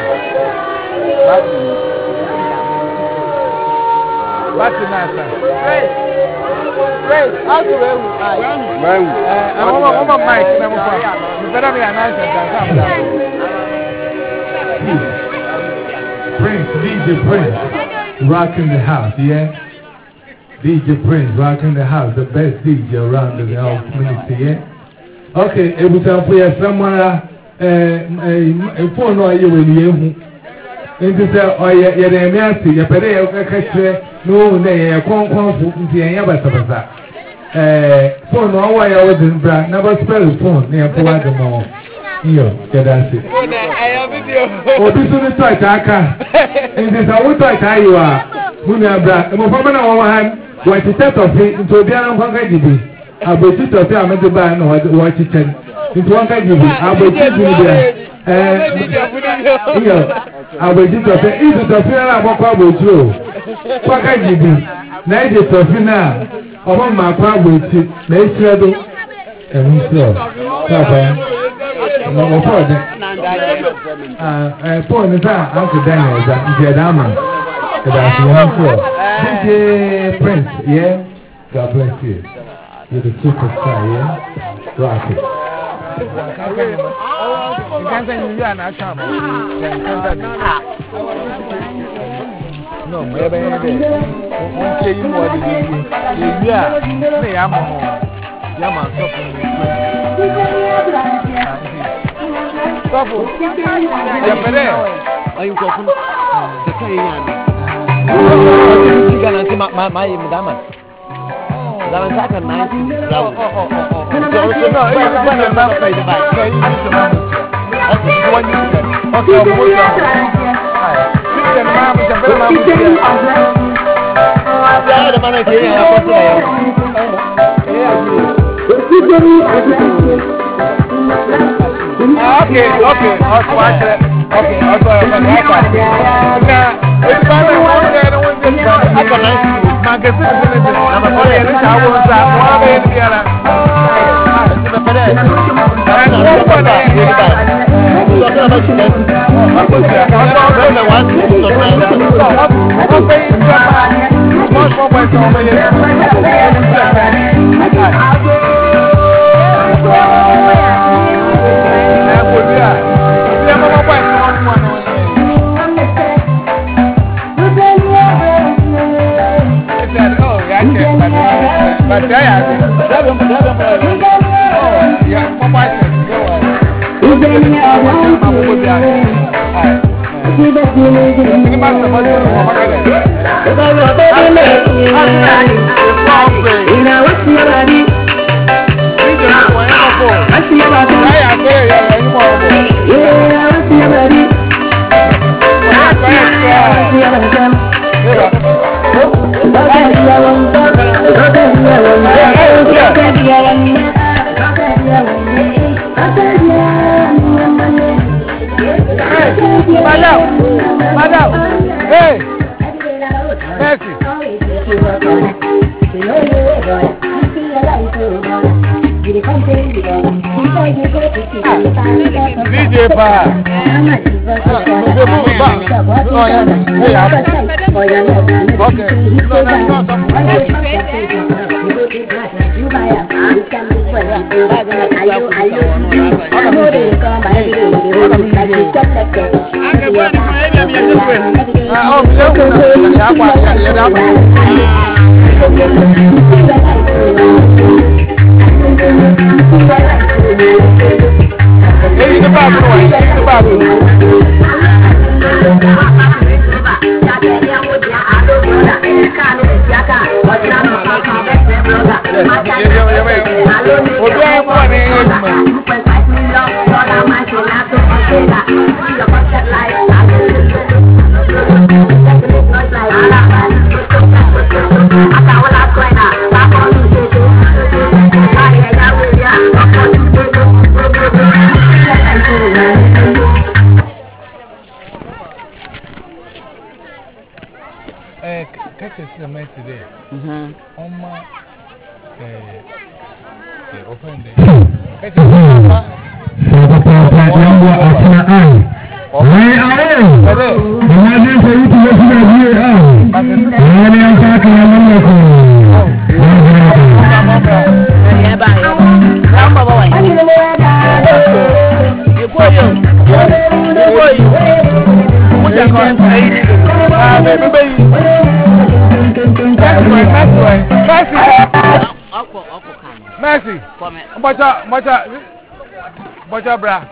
Bati nasa. Right. Right. How to wear? Man. Uh, I'm on my mic. I'm on. You better be an answer. Prince, D J Prince, rocking the house, yeah? D J Prince, rocking the house, the best D J around the whole community, yeah? Okay, every time we have someone, a phone or you will you. And to say, oh, yeah, yeah, they're nasty, you're better, you're catching, no, they are con con, the Yabasa. Phone, no, why I wasn't brand, never spell the phone, near Puaga more. Here, get us it. Oh, this is the toy, Taka. And this is how we toy you are. Munabra, and Mofamana one, what you set of it into the Anna Hongadi. I will sit of them at the bar and watch it. Into one kind of I will sit in there. I will sit of it. Is it a fair about with you? Pakaji, ninety Sofina, among my crowd with it, may shadow and we saw. No further. Uh, point is out, Uncle Daniel, that is a diamond. That's one sure. D J Prince, yeah? God bless you. You're the superstar, yeah? Rock it. You can't say you are not charming. No, maybe one say you more than you are. Me, I'm a Yama, Stop. Stop. ayi ko fun da kai yana ci ga nan ma ma yi mudama zaman saka ninety oh oh oh oh so so no you want to not play the back okay you need to mama okay you want to okay I'm with you hi sit and mama jump in mama ya da mana ke ya ko sai ya okay okay also watch it okay also I can watch it now it's fine one day and one day I can nice magazine is in it I'm sorry I wish I was that one day in the other it's the better and one one day in the other so I'm about to get I'm going to I'm the one to so I'm paying Japan much more by so many but I have seven seven oh yeah mobile Madam, madam, hey, Mercy. D J Pa. Hey, the back, the back. Catch a cement today. On my offender. Catch a cement. Imagine for you to listen to me. I am talking Mercy, Bacha, Bacha, Bacha, bra.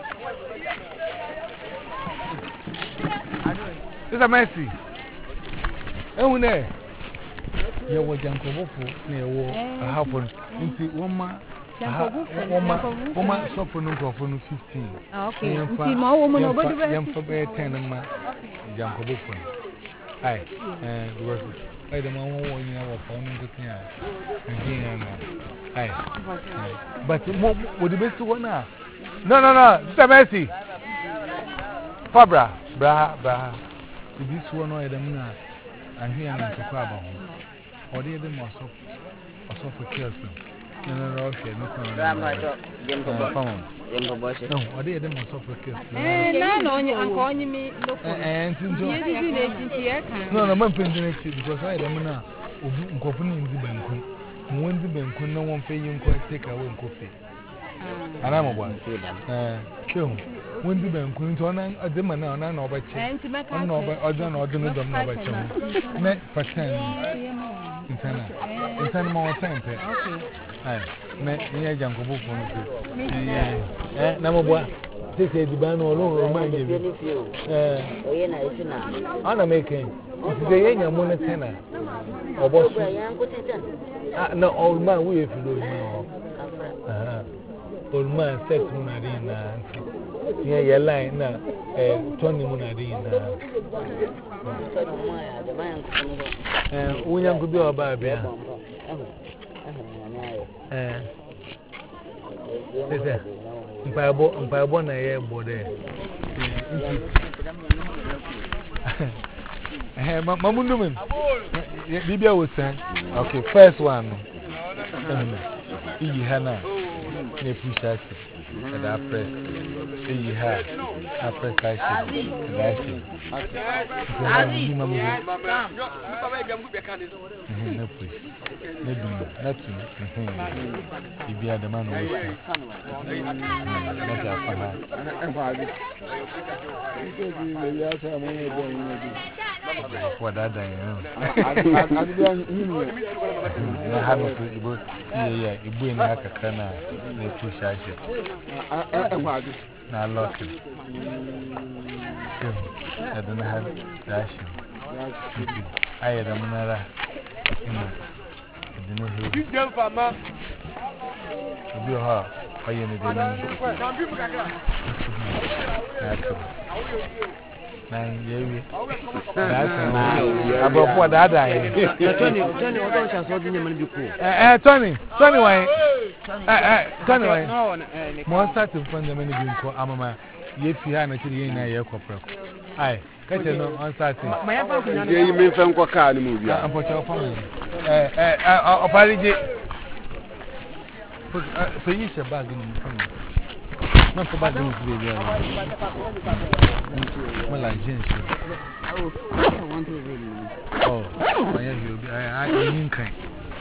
This is Mercy. Oh, no. You were Janko near war. I have one. Into one man. Woman, woman, suffer no for fifteen. Okay, see, my woman, nobody for bear ten and my Janko Buffon. Aye, and was I the man one year of phone to Tia and here. Aye, but would the best one now? No, no, no, it's a messy. Fabra, bra, bra, to this one or the man and here and to Crabble. Or the other more so for Kelson. No, no, no, okay, no, no, I did them on Sophocles. Eh, no, no, I'm calling me. And no, no, I'm paying it because I am now opening the bank. When the bank, no one paying quite take away coffee. And I'm a one. Kill. When the bank went on a demon now, none of it. I'm not by other or the middle of my channel. Net for ten. In ten. In ten more time. Okay. Aye, me me Janko Buffon. Eh, number one. Say say the ban or no man give you. Eh. Oh yeah, na isi na. Ana making. Say yenya mo na tena. Obo so. Ah no old man we if you know. Ah. Old man sex munadina. Yeah, your line na eh Tony munadina. Eh unya kubi oba bia. Eh. Say mpaibo mpaibo na ye bode eh mamundu men bibia wo san okay first one iyi hana ne push us that press iyi ha a press action that action azi mamu na push ne dum na tu ibia de man wo na ja fa ha for that day na ha no so ibo yeah ibo ni aka kana na push action na lock I don't have action I am not I don't know you have I am nine years. That's about what that Tony, Tony, what don't you saw the name be cool? Eh, Tony, Tony, why? Eh, Tony, why? Monster to find the many being called Amama. If you had actually in a year corporate. Aye, catch it on Saturday. My uncle, you may find what car movie. I'm for your family. Eh, eh, eh, apology. Pay your bag in the family. Not for bad news, baby. Well, I change you. I want to read. Oh, I have you. I am kind.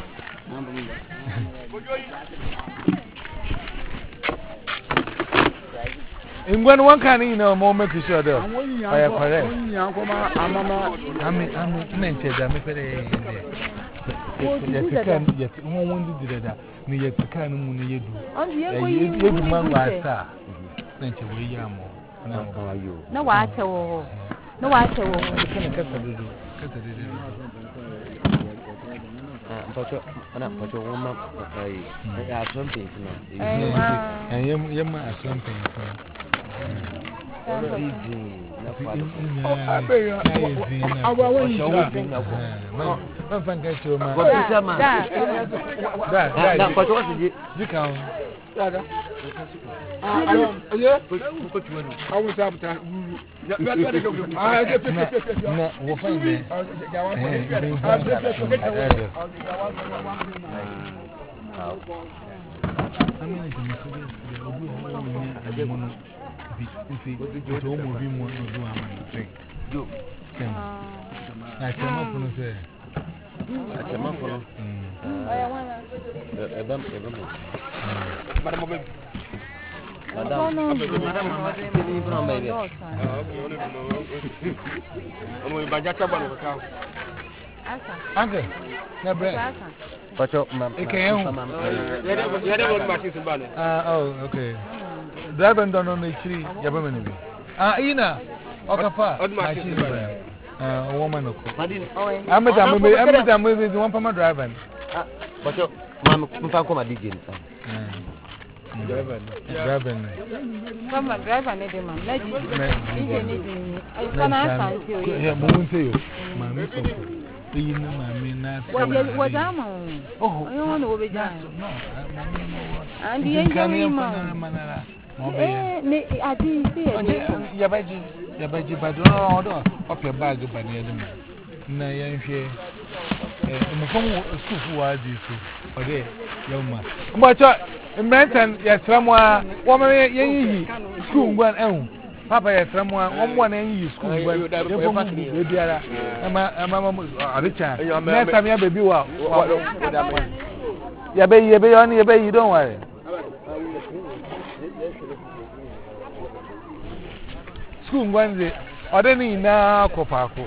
In one one can you know more make sure that I am correct. I mean, I'm mentioned that me for the yet can yet one did that. Me yet can moon you do. You man was sir. Thank you, William. How are you? No, I tell no, I tell but a woman, I have something. And you might something. If you go to home, we want to do a man. Do I tell my phone, say, I tell my phone. I want a bump, a bump. Madam, Uncle, no bread. But your mum, oh, okay. Driver don't know the tree, Yabamani. Ah, Ina, Okafa, machine, a woman. I'm a movie, one for my driver. But your mum, Papa, D J. Driver, driver. Come on, driver, Neddy, man. Let you say, my miss. You know, my mean, what am I? Oh, I want to be done. No, and the engine. Eh, I didn't see it. Yabaji, Yabaji, but no, up your bag by the enemy. No, young share. And the phone school who are these two, or they, young man. But in Benton, yes, someone, woman, young school, one elm. Papa, yes, someone, one one and you school, when you're back in the Biara. And my mamma, Richard, next time you baby, what? Yabe, yabe, on your baby, you don't worry. School Wednesday, or any now Copaco.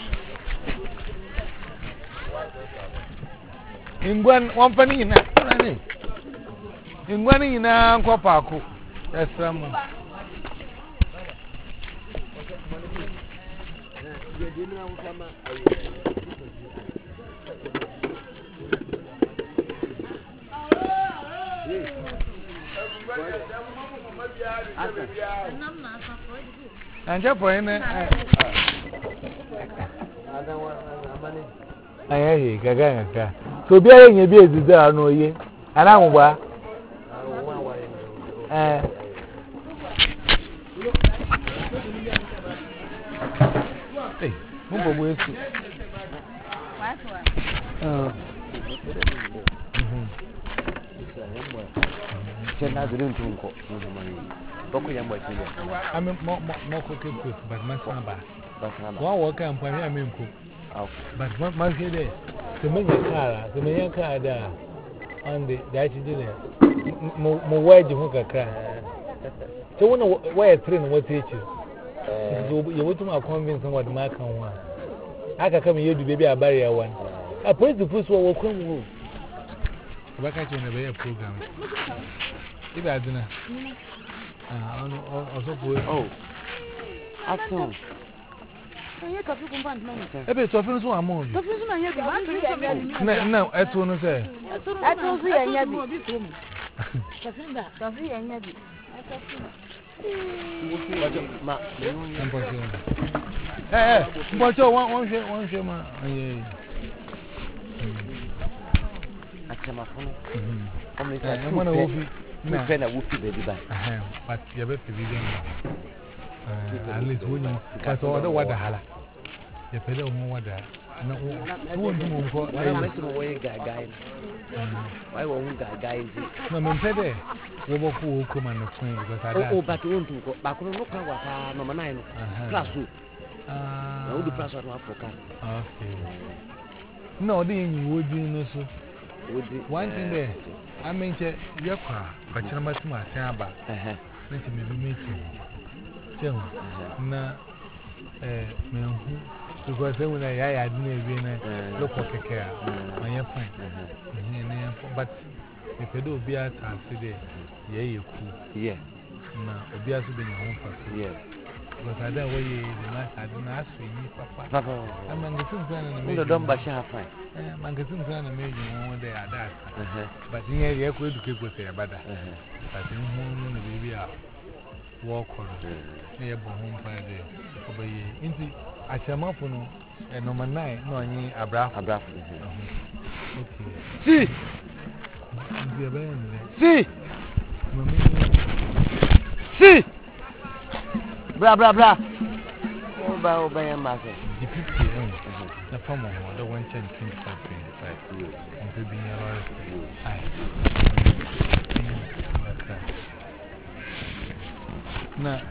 In one one penny in in one in a Copaco. That's some And just for him, I hear Gaga. So be a busy there, no ye. And I'm wa. Eh. Hey, Mumbo boys. Oh. Chena didn't talk. I mean, more cooking cook, but my son back. One worker and Pammy, I mean, cook. But what must he there? To make a car, to make a car there on the Dachi dinner. More wide you hook a car. So, when why a train will teach you? You want to convince what the mark on one. I can come here to baby a barrier one. I put the first one will come. Back at you in a way program. If I do not. Oh, action. A bit of friends who are more. No, that's what I say. I told you, I eh, but you want one share, one share, man. I'm going to no, friend, I will feel baby back. But you're better to be there. At least we know. But all the water, hala. You pay no more water. No, two and two more. I'm missing away a guy. Why won't that guy? No, I'm saying, we will come and explain because I go back to one to go back on the local water, number nine. Plus two. I will do plus one for car. Okay. No, then you would do no so. One thing there. I mean, you're car, but you're not my samba. Let me be meeting. Joe, no, eh, because when I didn't even look for care, my friend. But if you do be at us today, yeah, you cool. Yeah, no, be as being home for yeah. Because I don't way the last I didn't ask for you, Papa. I'm going to think the dumb but half fine. I'm going to think I'm making one day at that. But here you could keep with your brother. But in home, the baby are walk on near home Friday. Over ye into a chamapono and number nine, no, any a braff a braff. See, see, see. Blah blah blah. Oh, by oh, by a master. The fifty, the form of the one change twenty-five, twenty-five. And to be a lot. Aye. Now,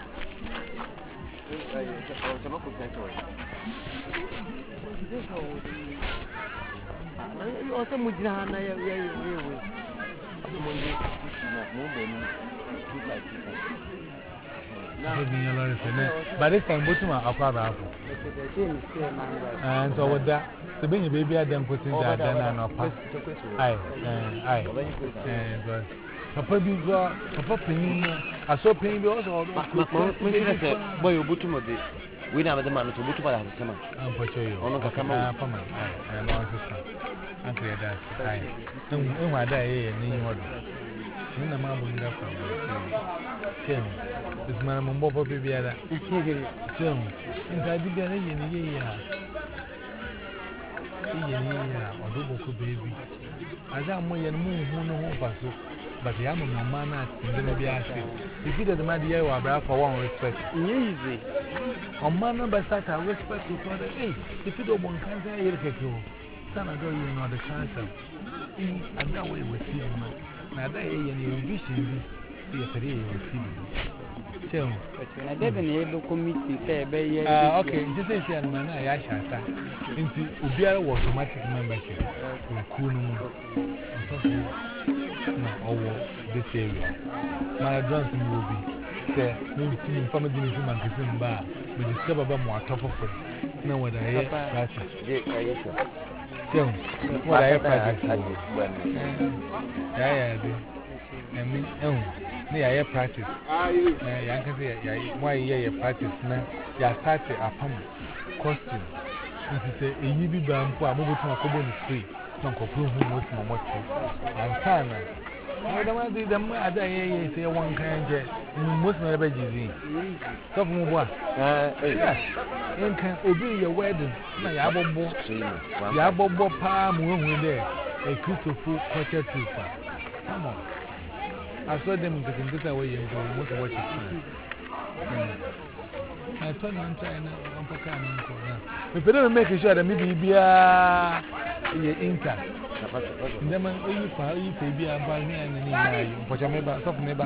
also, Mujana, but this time, put my aqua. And so, with that, the baby, I then put in that, then I know. Aye, aye, aye. Papa, be brought Papa Penny. I saw Penny also. Boy, you put him a day. We never the man to put about the summer. I'm put you on the camera. I'm on sister. Uncle, that's aye. No, my day, and you order. In the mamma will go from Tim. This man, Mumbo, baby, other. Tim, inside the belly in the year. Or double baby. As I'm way and moon, who know who but the ammo man at the be asked. If you did my dear, I brought for one respect. Easy. On man number start, I respect you for the hey. If you don't want cancer, you'll get you. Son, I go you know the cancer. I'm not way with you. Now, they and your vision be a career with you. Tell me. I didn't know committee say, okay, just say, and man, I shall say. Into Ubia was automatic membership. Or this area. My address will be say, maybe seeing family from my cousin bar, we discover about more top of it. No, what I hear practice. Tell me what I have practice. Yeah, I mean, oh, I have practice. I can say, why you practice now? You are starting a pump. costume. This is a yibi bampo, a mobile to a cobble free. No, Copu, who was my motto. And Sana. I don't want them other years, say one kind jet. Most never be some more. Yes, and can obey your wedding. My Yabo, Yabo Palm, when there, a Christopher culture trooper. Come on. I saw them taking this away and going to watch it. I told them, China, I'm for coming. If you don't make sure that maybe be a intact. Then when you find you say be a bunny and any for your neighbor, something neighbor.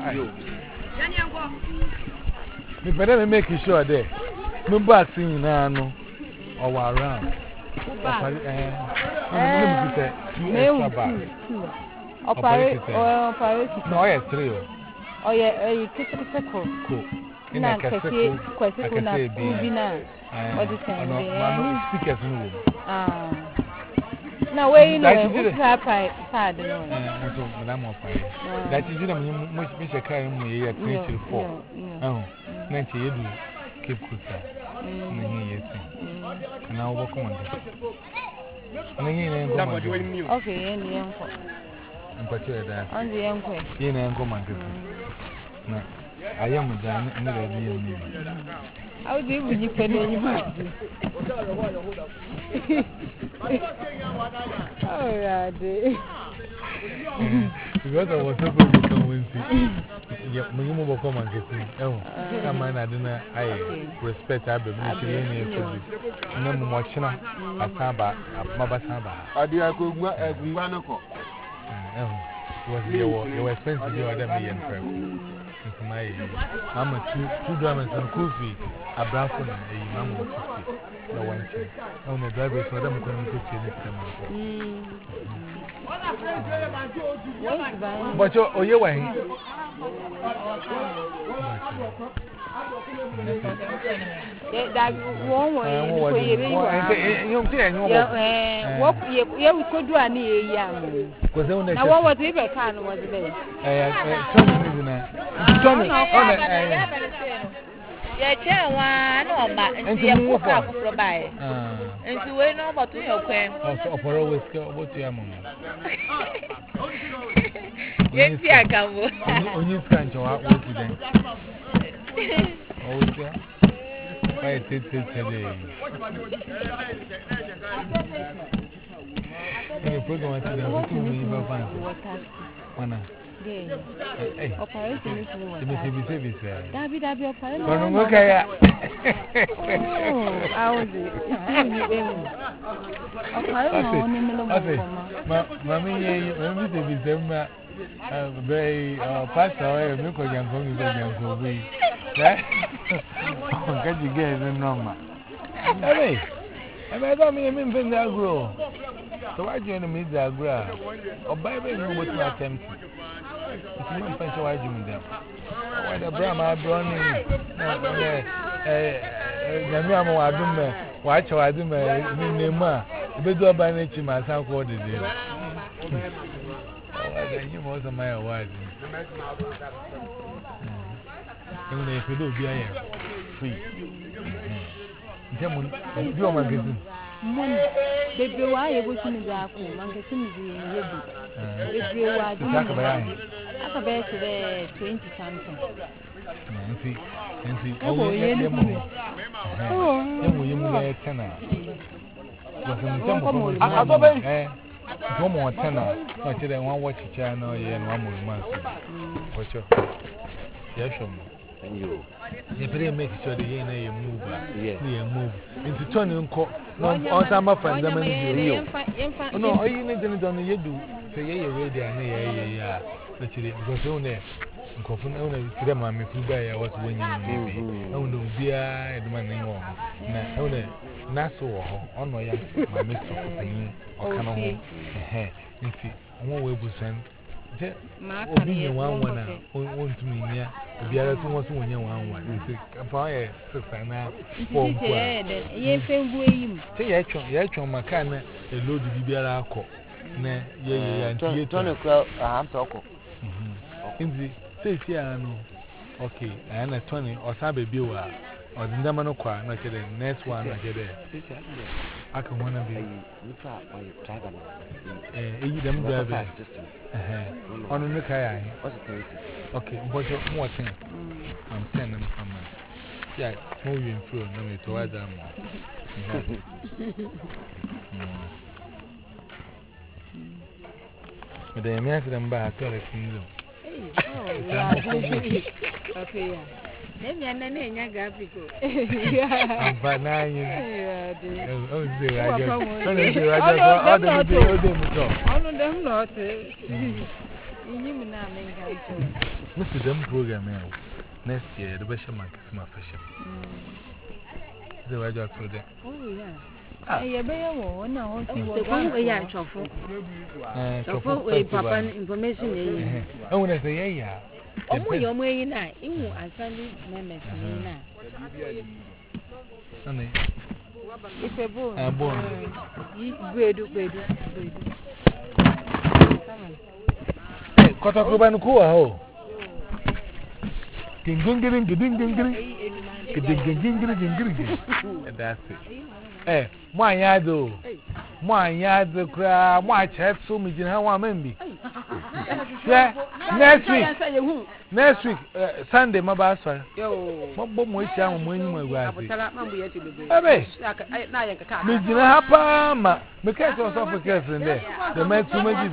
If you don't make sure that no boxing now or around. Operate or operate. No, I three. Oh, yeah, you kiss a circle. Cool. In a cassette, question, Bina. What is saying? Speakers. Ah. Now, where you know, it's a pipe, pardon. That is much Mister Karim, we are twenty four. Oh, ninety years, Cape Kusa. And I'll walk on. Okay, and the uncle. And particular that. On the uncle. In an uncle, no, I am with that. Never be in me. How do you pay any money? Oh, yeah, because I was supposed to come and see. Yeah, my mom will come and get me. Oh, come on, I didn't. I respect I believe in you. No more watching a samba, a maba samba. I do. I could go at Guanaco. Oh, was your expensive, you are the million friend. It's my mamma, two two drummers and coffee, a brown and a mamma fifty. No one check. On the driver, so them couldn't go to next time. But you're oh, you're way. That one way, what you could do any young. Now, what was it? I can't was it? Tommy, yeah, chair one or back and see a book up for buy. And to wait no but to your queen. Also, for always go what your mom. Yes, I can go. Only French or out with them. Oh, yeah. I did it today. In the program, I think I'm going to fancy. Hey, operation is service. David, David, operation. Oh, okay. I was it. Mammy, I'm December. Very pastor, I'm not going to go away. Can't you get the number? Hey, I don't mean anything that grow. So why do you meet that grow? Or by the way, what you attempt? It's not fancy why you mean them. Why the Brahma Browning? Namiamo Adume, watch how I do my name. The door by nature, my son called it. You most of my wife. And if you do, be free. Demon, your magazine. Baby, why you go to me? I'm getting you. If you are talk about twenty something. See, and see, oh, yeah, oh, you will tenor. I one more tenor. Not today, one watch channel and one more month. What's your yes, and you? If they make sure the yen a move, yes, move into turning court. No, all time of friends, I'm in you. No, all you need to do, you do. Say, you're ready, and yeah, actually, because only Coffin only to them, I'm a few guy. I was winning, maybe. Only beer and money more. Only Nassau on my young, my mister, or come home. You see, one way was sent. Obi one one want to me near the other two was one one one. You see, a fire sister now. Yes, say, actually, my kind of a load to be a alcohol. Nay, yeah, and you turn a crowd a ham talk. In the say, okay, and a twenty or sabe bill. or the Damano Qua, not the next one, I get it. I can want to be driver. Eh, them driver assistant. On the Kaya. What's the Okay, but more thing. I'm sending them from yeah, moving through, no me to other. But they may have them back to the kingdom. Okay. Let me and then young Gabrico. I'm fine. Oh, they are just. All of them not. Mister Dem program next year, the Bishop Maxima Fisher. The way I told them. Oh, yeah. Ah, yeah, bear now. The one way I truffle. So, Papa information. Oh, when I say, yeah. Oh, your way in I, you are sending members now. Sonny, it's a boy. I'm born. Great, great, great. Kotakuban Kua ho. Ding ding ding ding ding ding ding. Ding ding ding ding ding ding. That's it. Eh, my yado. My yado cry, my chat so much in how I maybe. Yeah, next week. Next week, uh, Sunday, my boss. Yo, what bomb was young when you were going? Abe, Mijina Hapa, Macas was off a case in there. The man too much.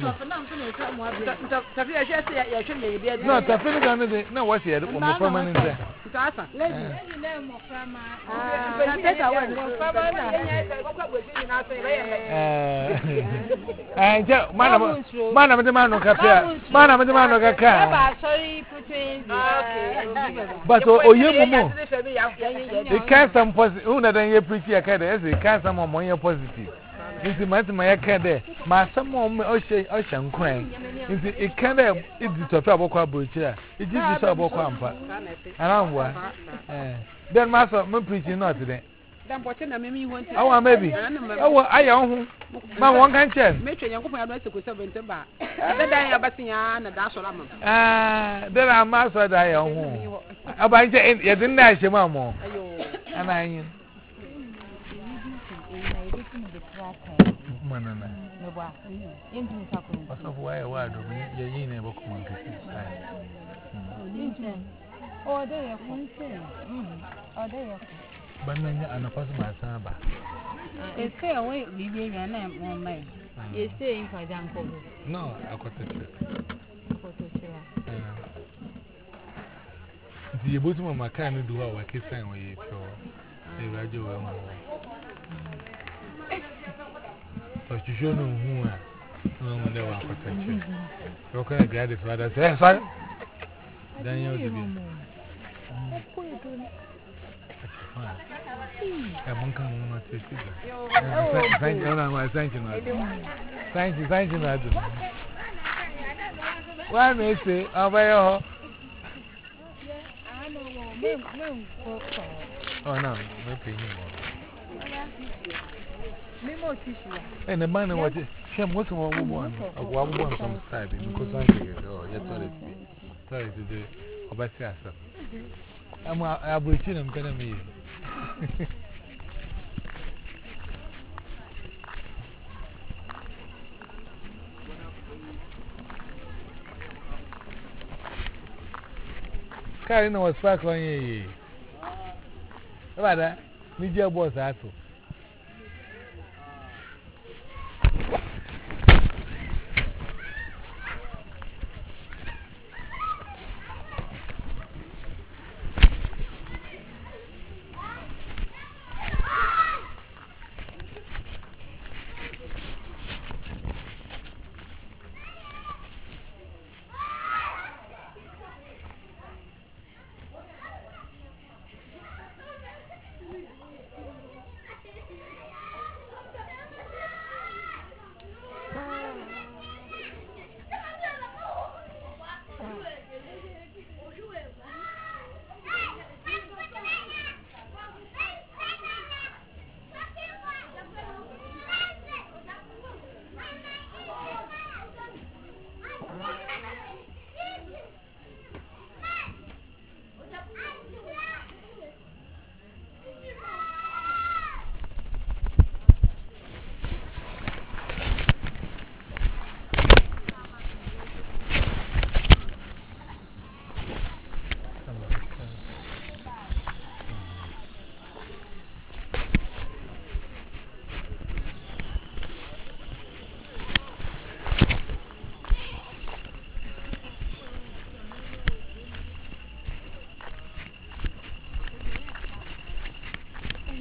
No, Tafina, no, what's here? My permanent there. And Madam, Madam, the man of Capia, Madam, the man of Capia. Sorry, putting but oh, you know, it can't some positive. Una than you pretty academy, it can't some more positive. Into my academy, my some more ocean ocean crying. It can't have it's a trouble crab, it is a trouble crab. And I'm one. Then, Master, I'm preaching not today. Oh, maybe. Oh, I own my one can check. Ah, then I'm master. I own. About you didn't ask your mamma. And I Manana. Why a word of your neighbor come Oh, they are funny. Oh, they are. But I'm a person myself. It's fair away, we be your name, one man. You stay in for junk. No, I got the chair. The bottom of my kind do our kiss and we pure. A radio. But you should know who I am. No, I got the chair. How can I get this? What I say, sorry? Daniel, the I'm going to come to see you. Thank you. Thank you. Thank you. Thank you. Why may say, oh, no, maybe and the man was Shem was one woman of one woman from side because I think, oh, you're toilet. Toilet today, or by yourself. I'm a breaching and telling me. Carrying was back on ye. About that, media boss at all.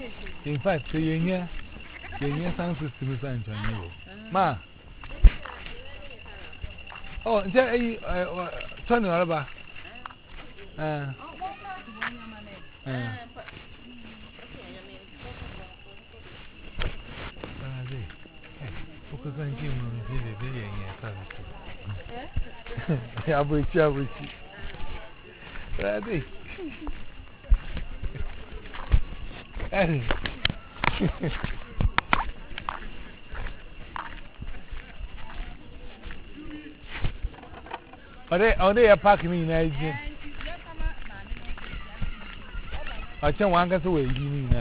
In fact, say yeah, yeah, sound system is on you. Ma. Oh, Jay, Tony Alba. Uh, uh. Focus on him and see the day and yes, I will share with you. Ready? Eddie. Are they are they parking in Nigeria? I can't want us away.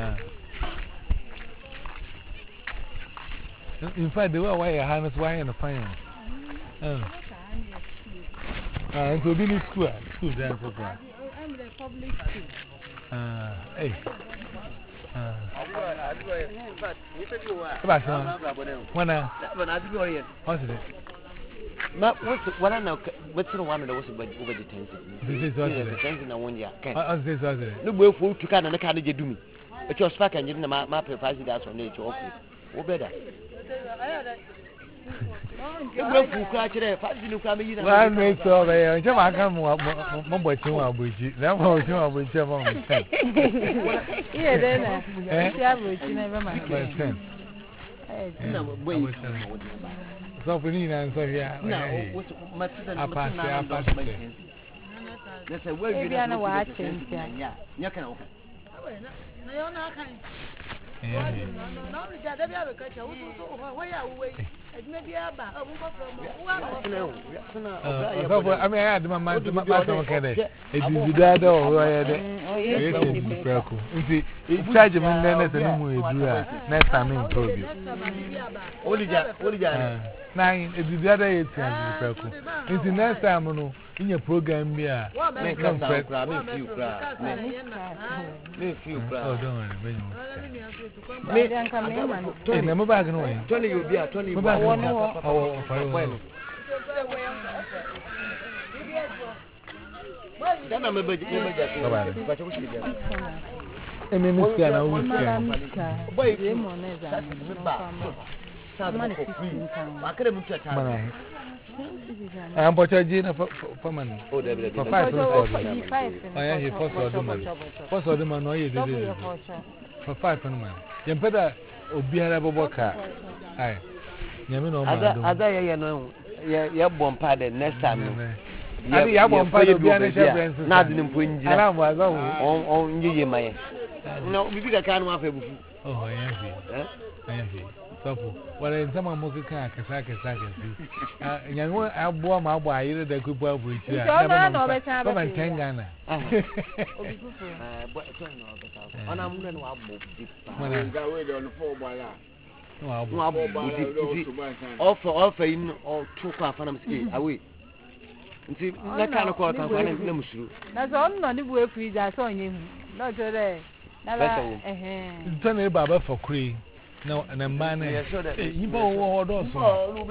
In fact, they were why a harness wire and a fire. Oh, and so be in school, school there for that. I'm the public school. Ah, hey. Ah, But you said you were. when I was it? what's it? What I know, what's the one that was over the tens? This is what's it? Tens in a one year. What's this? What's it? Look, we're full to can and a kind of do me. But your spark and you didn't map a price that's on nature. What better? You will crash it. Five minutes coming. One way so there. Jam, I come mumbo chuma buji. That was chuma buji among ten. Yeah, then, eh? Never mind. ten. So, we need an answer here. No, what's the matter? That's a way you are watching. Yeah, you can open. Yeah. I mean, I had my mind to my okay. It is the other or it's charge him and then as a new next time in Toby. Only that, only that. Nine, it is the other eight times. It's the next time in your program. Yeah, make us grab a few crabs. Make few crabs. Oh, don't worry. Tony, I'm back away. Tony, you'll be a Tony. Oh, then I'm a bit but I wish you did. I mean, Miss Gana, I will Boy, I could have put time. I'm watching for money. Oh, for five minutes. I am here first order man. First order man, no, you did it for five minutes. You better be a boboka. Aye, Yamino, other, you know, you're born pardon next time. I think I'm on fire. Be an friends. Not in Punja. I was on you, my. No, we did a kind of a. Oh, I am here. I am here. So, what in some of the car, Kasaka, Saka, young one, I bought my boy, the good boy, which is a Tangana. On a moon and wobble. When I got rid of the four by offer, offer in or two car for them away. See, that kind of call can find them through. That's all not the way free that on you. Not today. Turn it Baba for Cree. No, and a man, you bought also.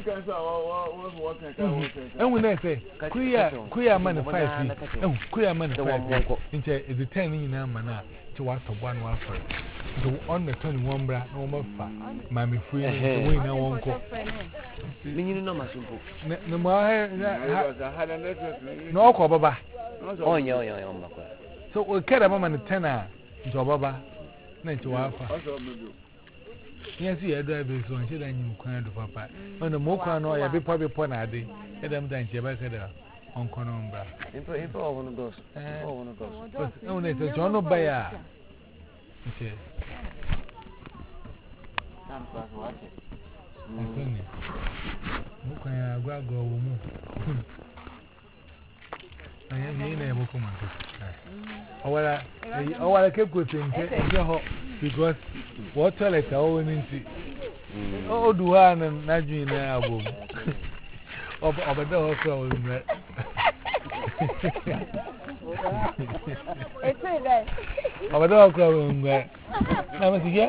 And when I say, queer, queer man, five feet, oh, queer man, five feet, is the ten in a manner to what of one wafer. So on the twenty-one bra, no more fat. Mammy free, we now won't go. Meaning no, my simple. No more, no, Baba. Oh, yeah, yeah, so we care about man tenor to Baba, not to Alpha. Yes, you had drivers on shit and you can't do papa. On the Moka, no, I be probably ponade. Let them dance your back on Conombra. If one of those, one of those. Oh, it's a John O'Baya. Okay. Moka, grab go. I am here in a Mokuman. Oh, I kept with him because what toilet I own into. Oh, do I and Najin album of a dog from that. It's a dog from that. I was here.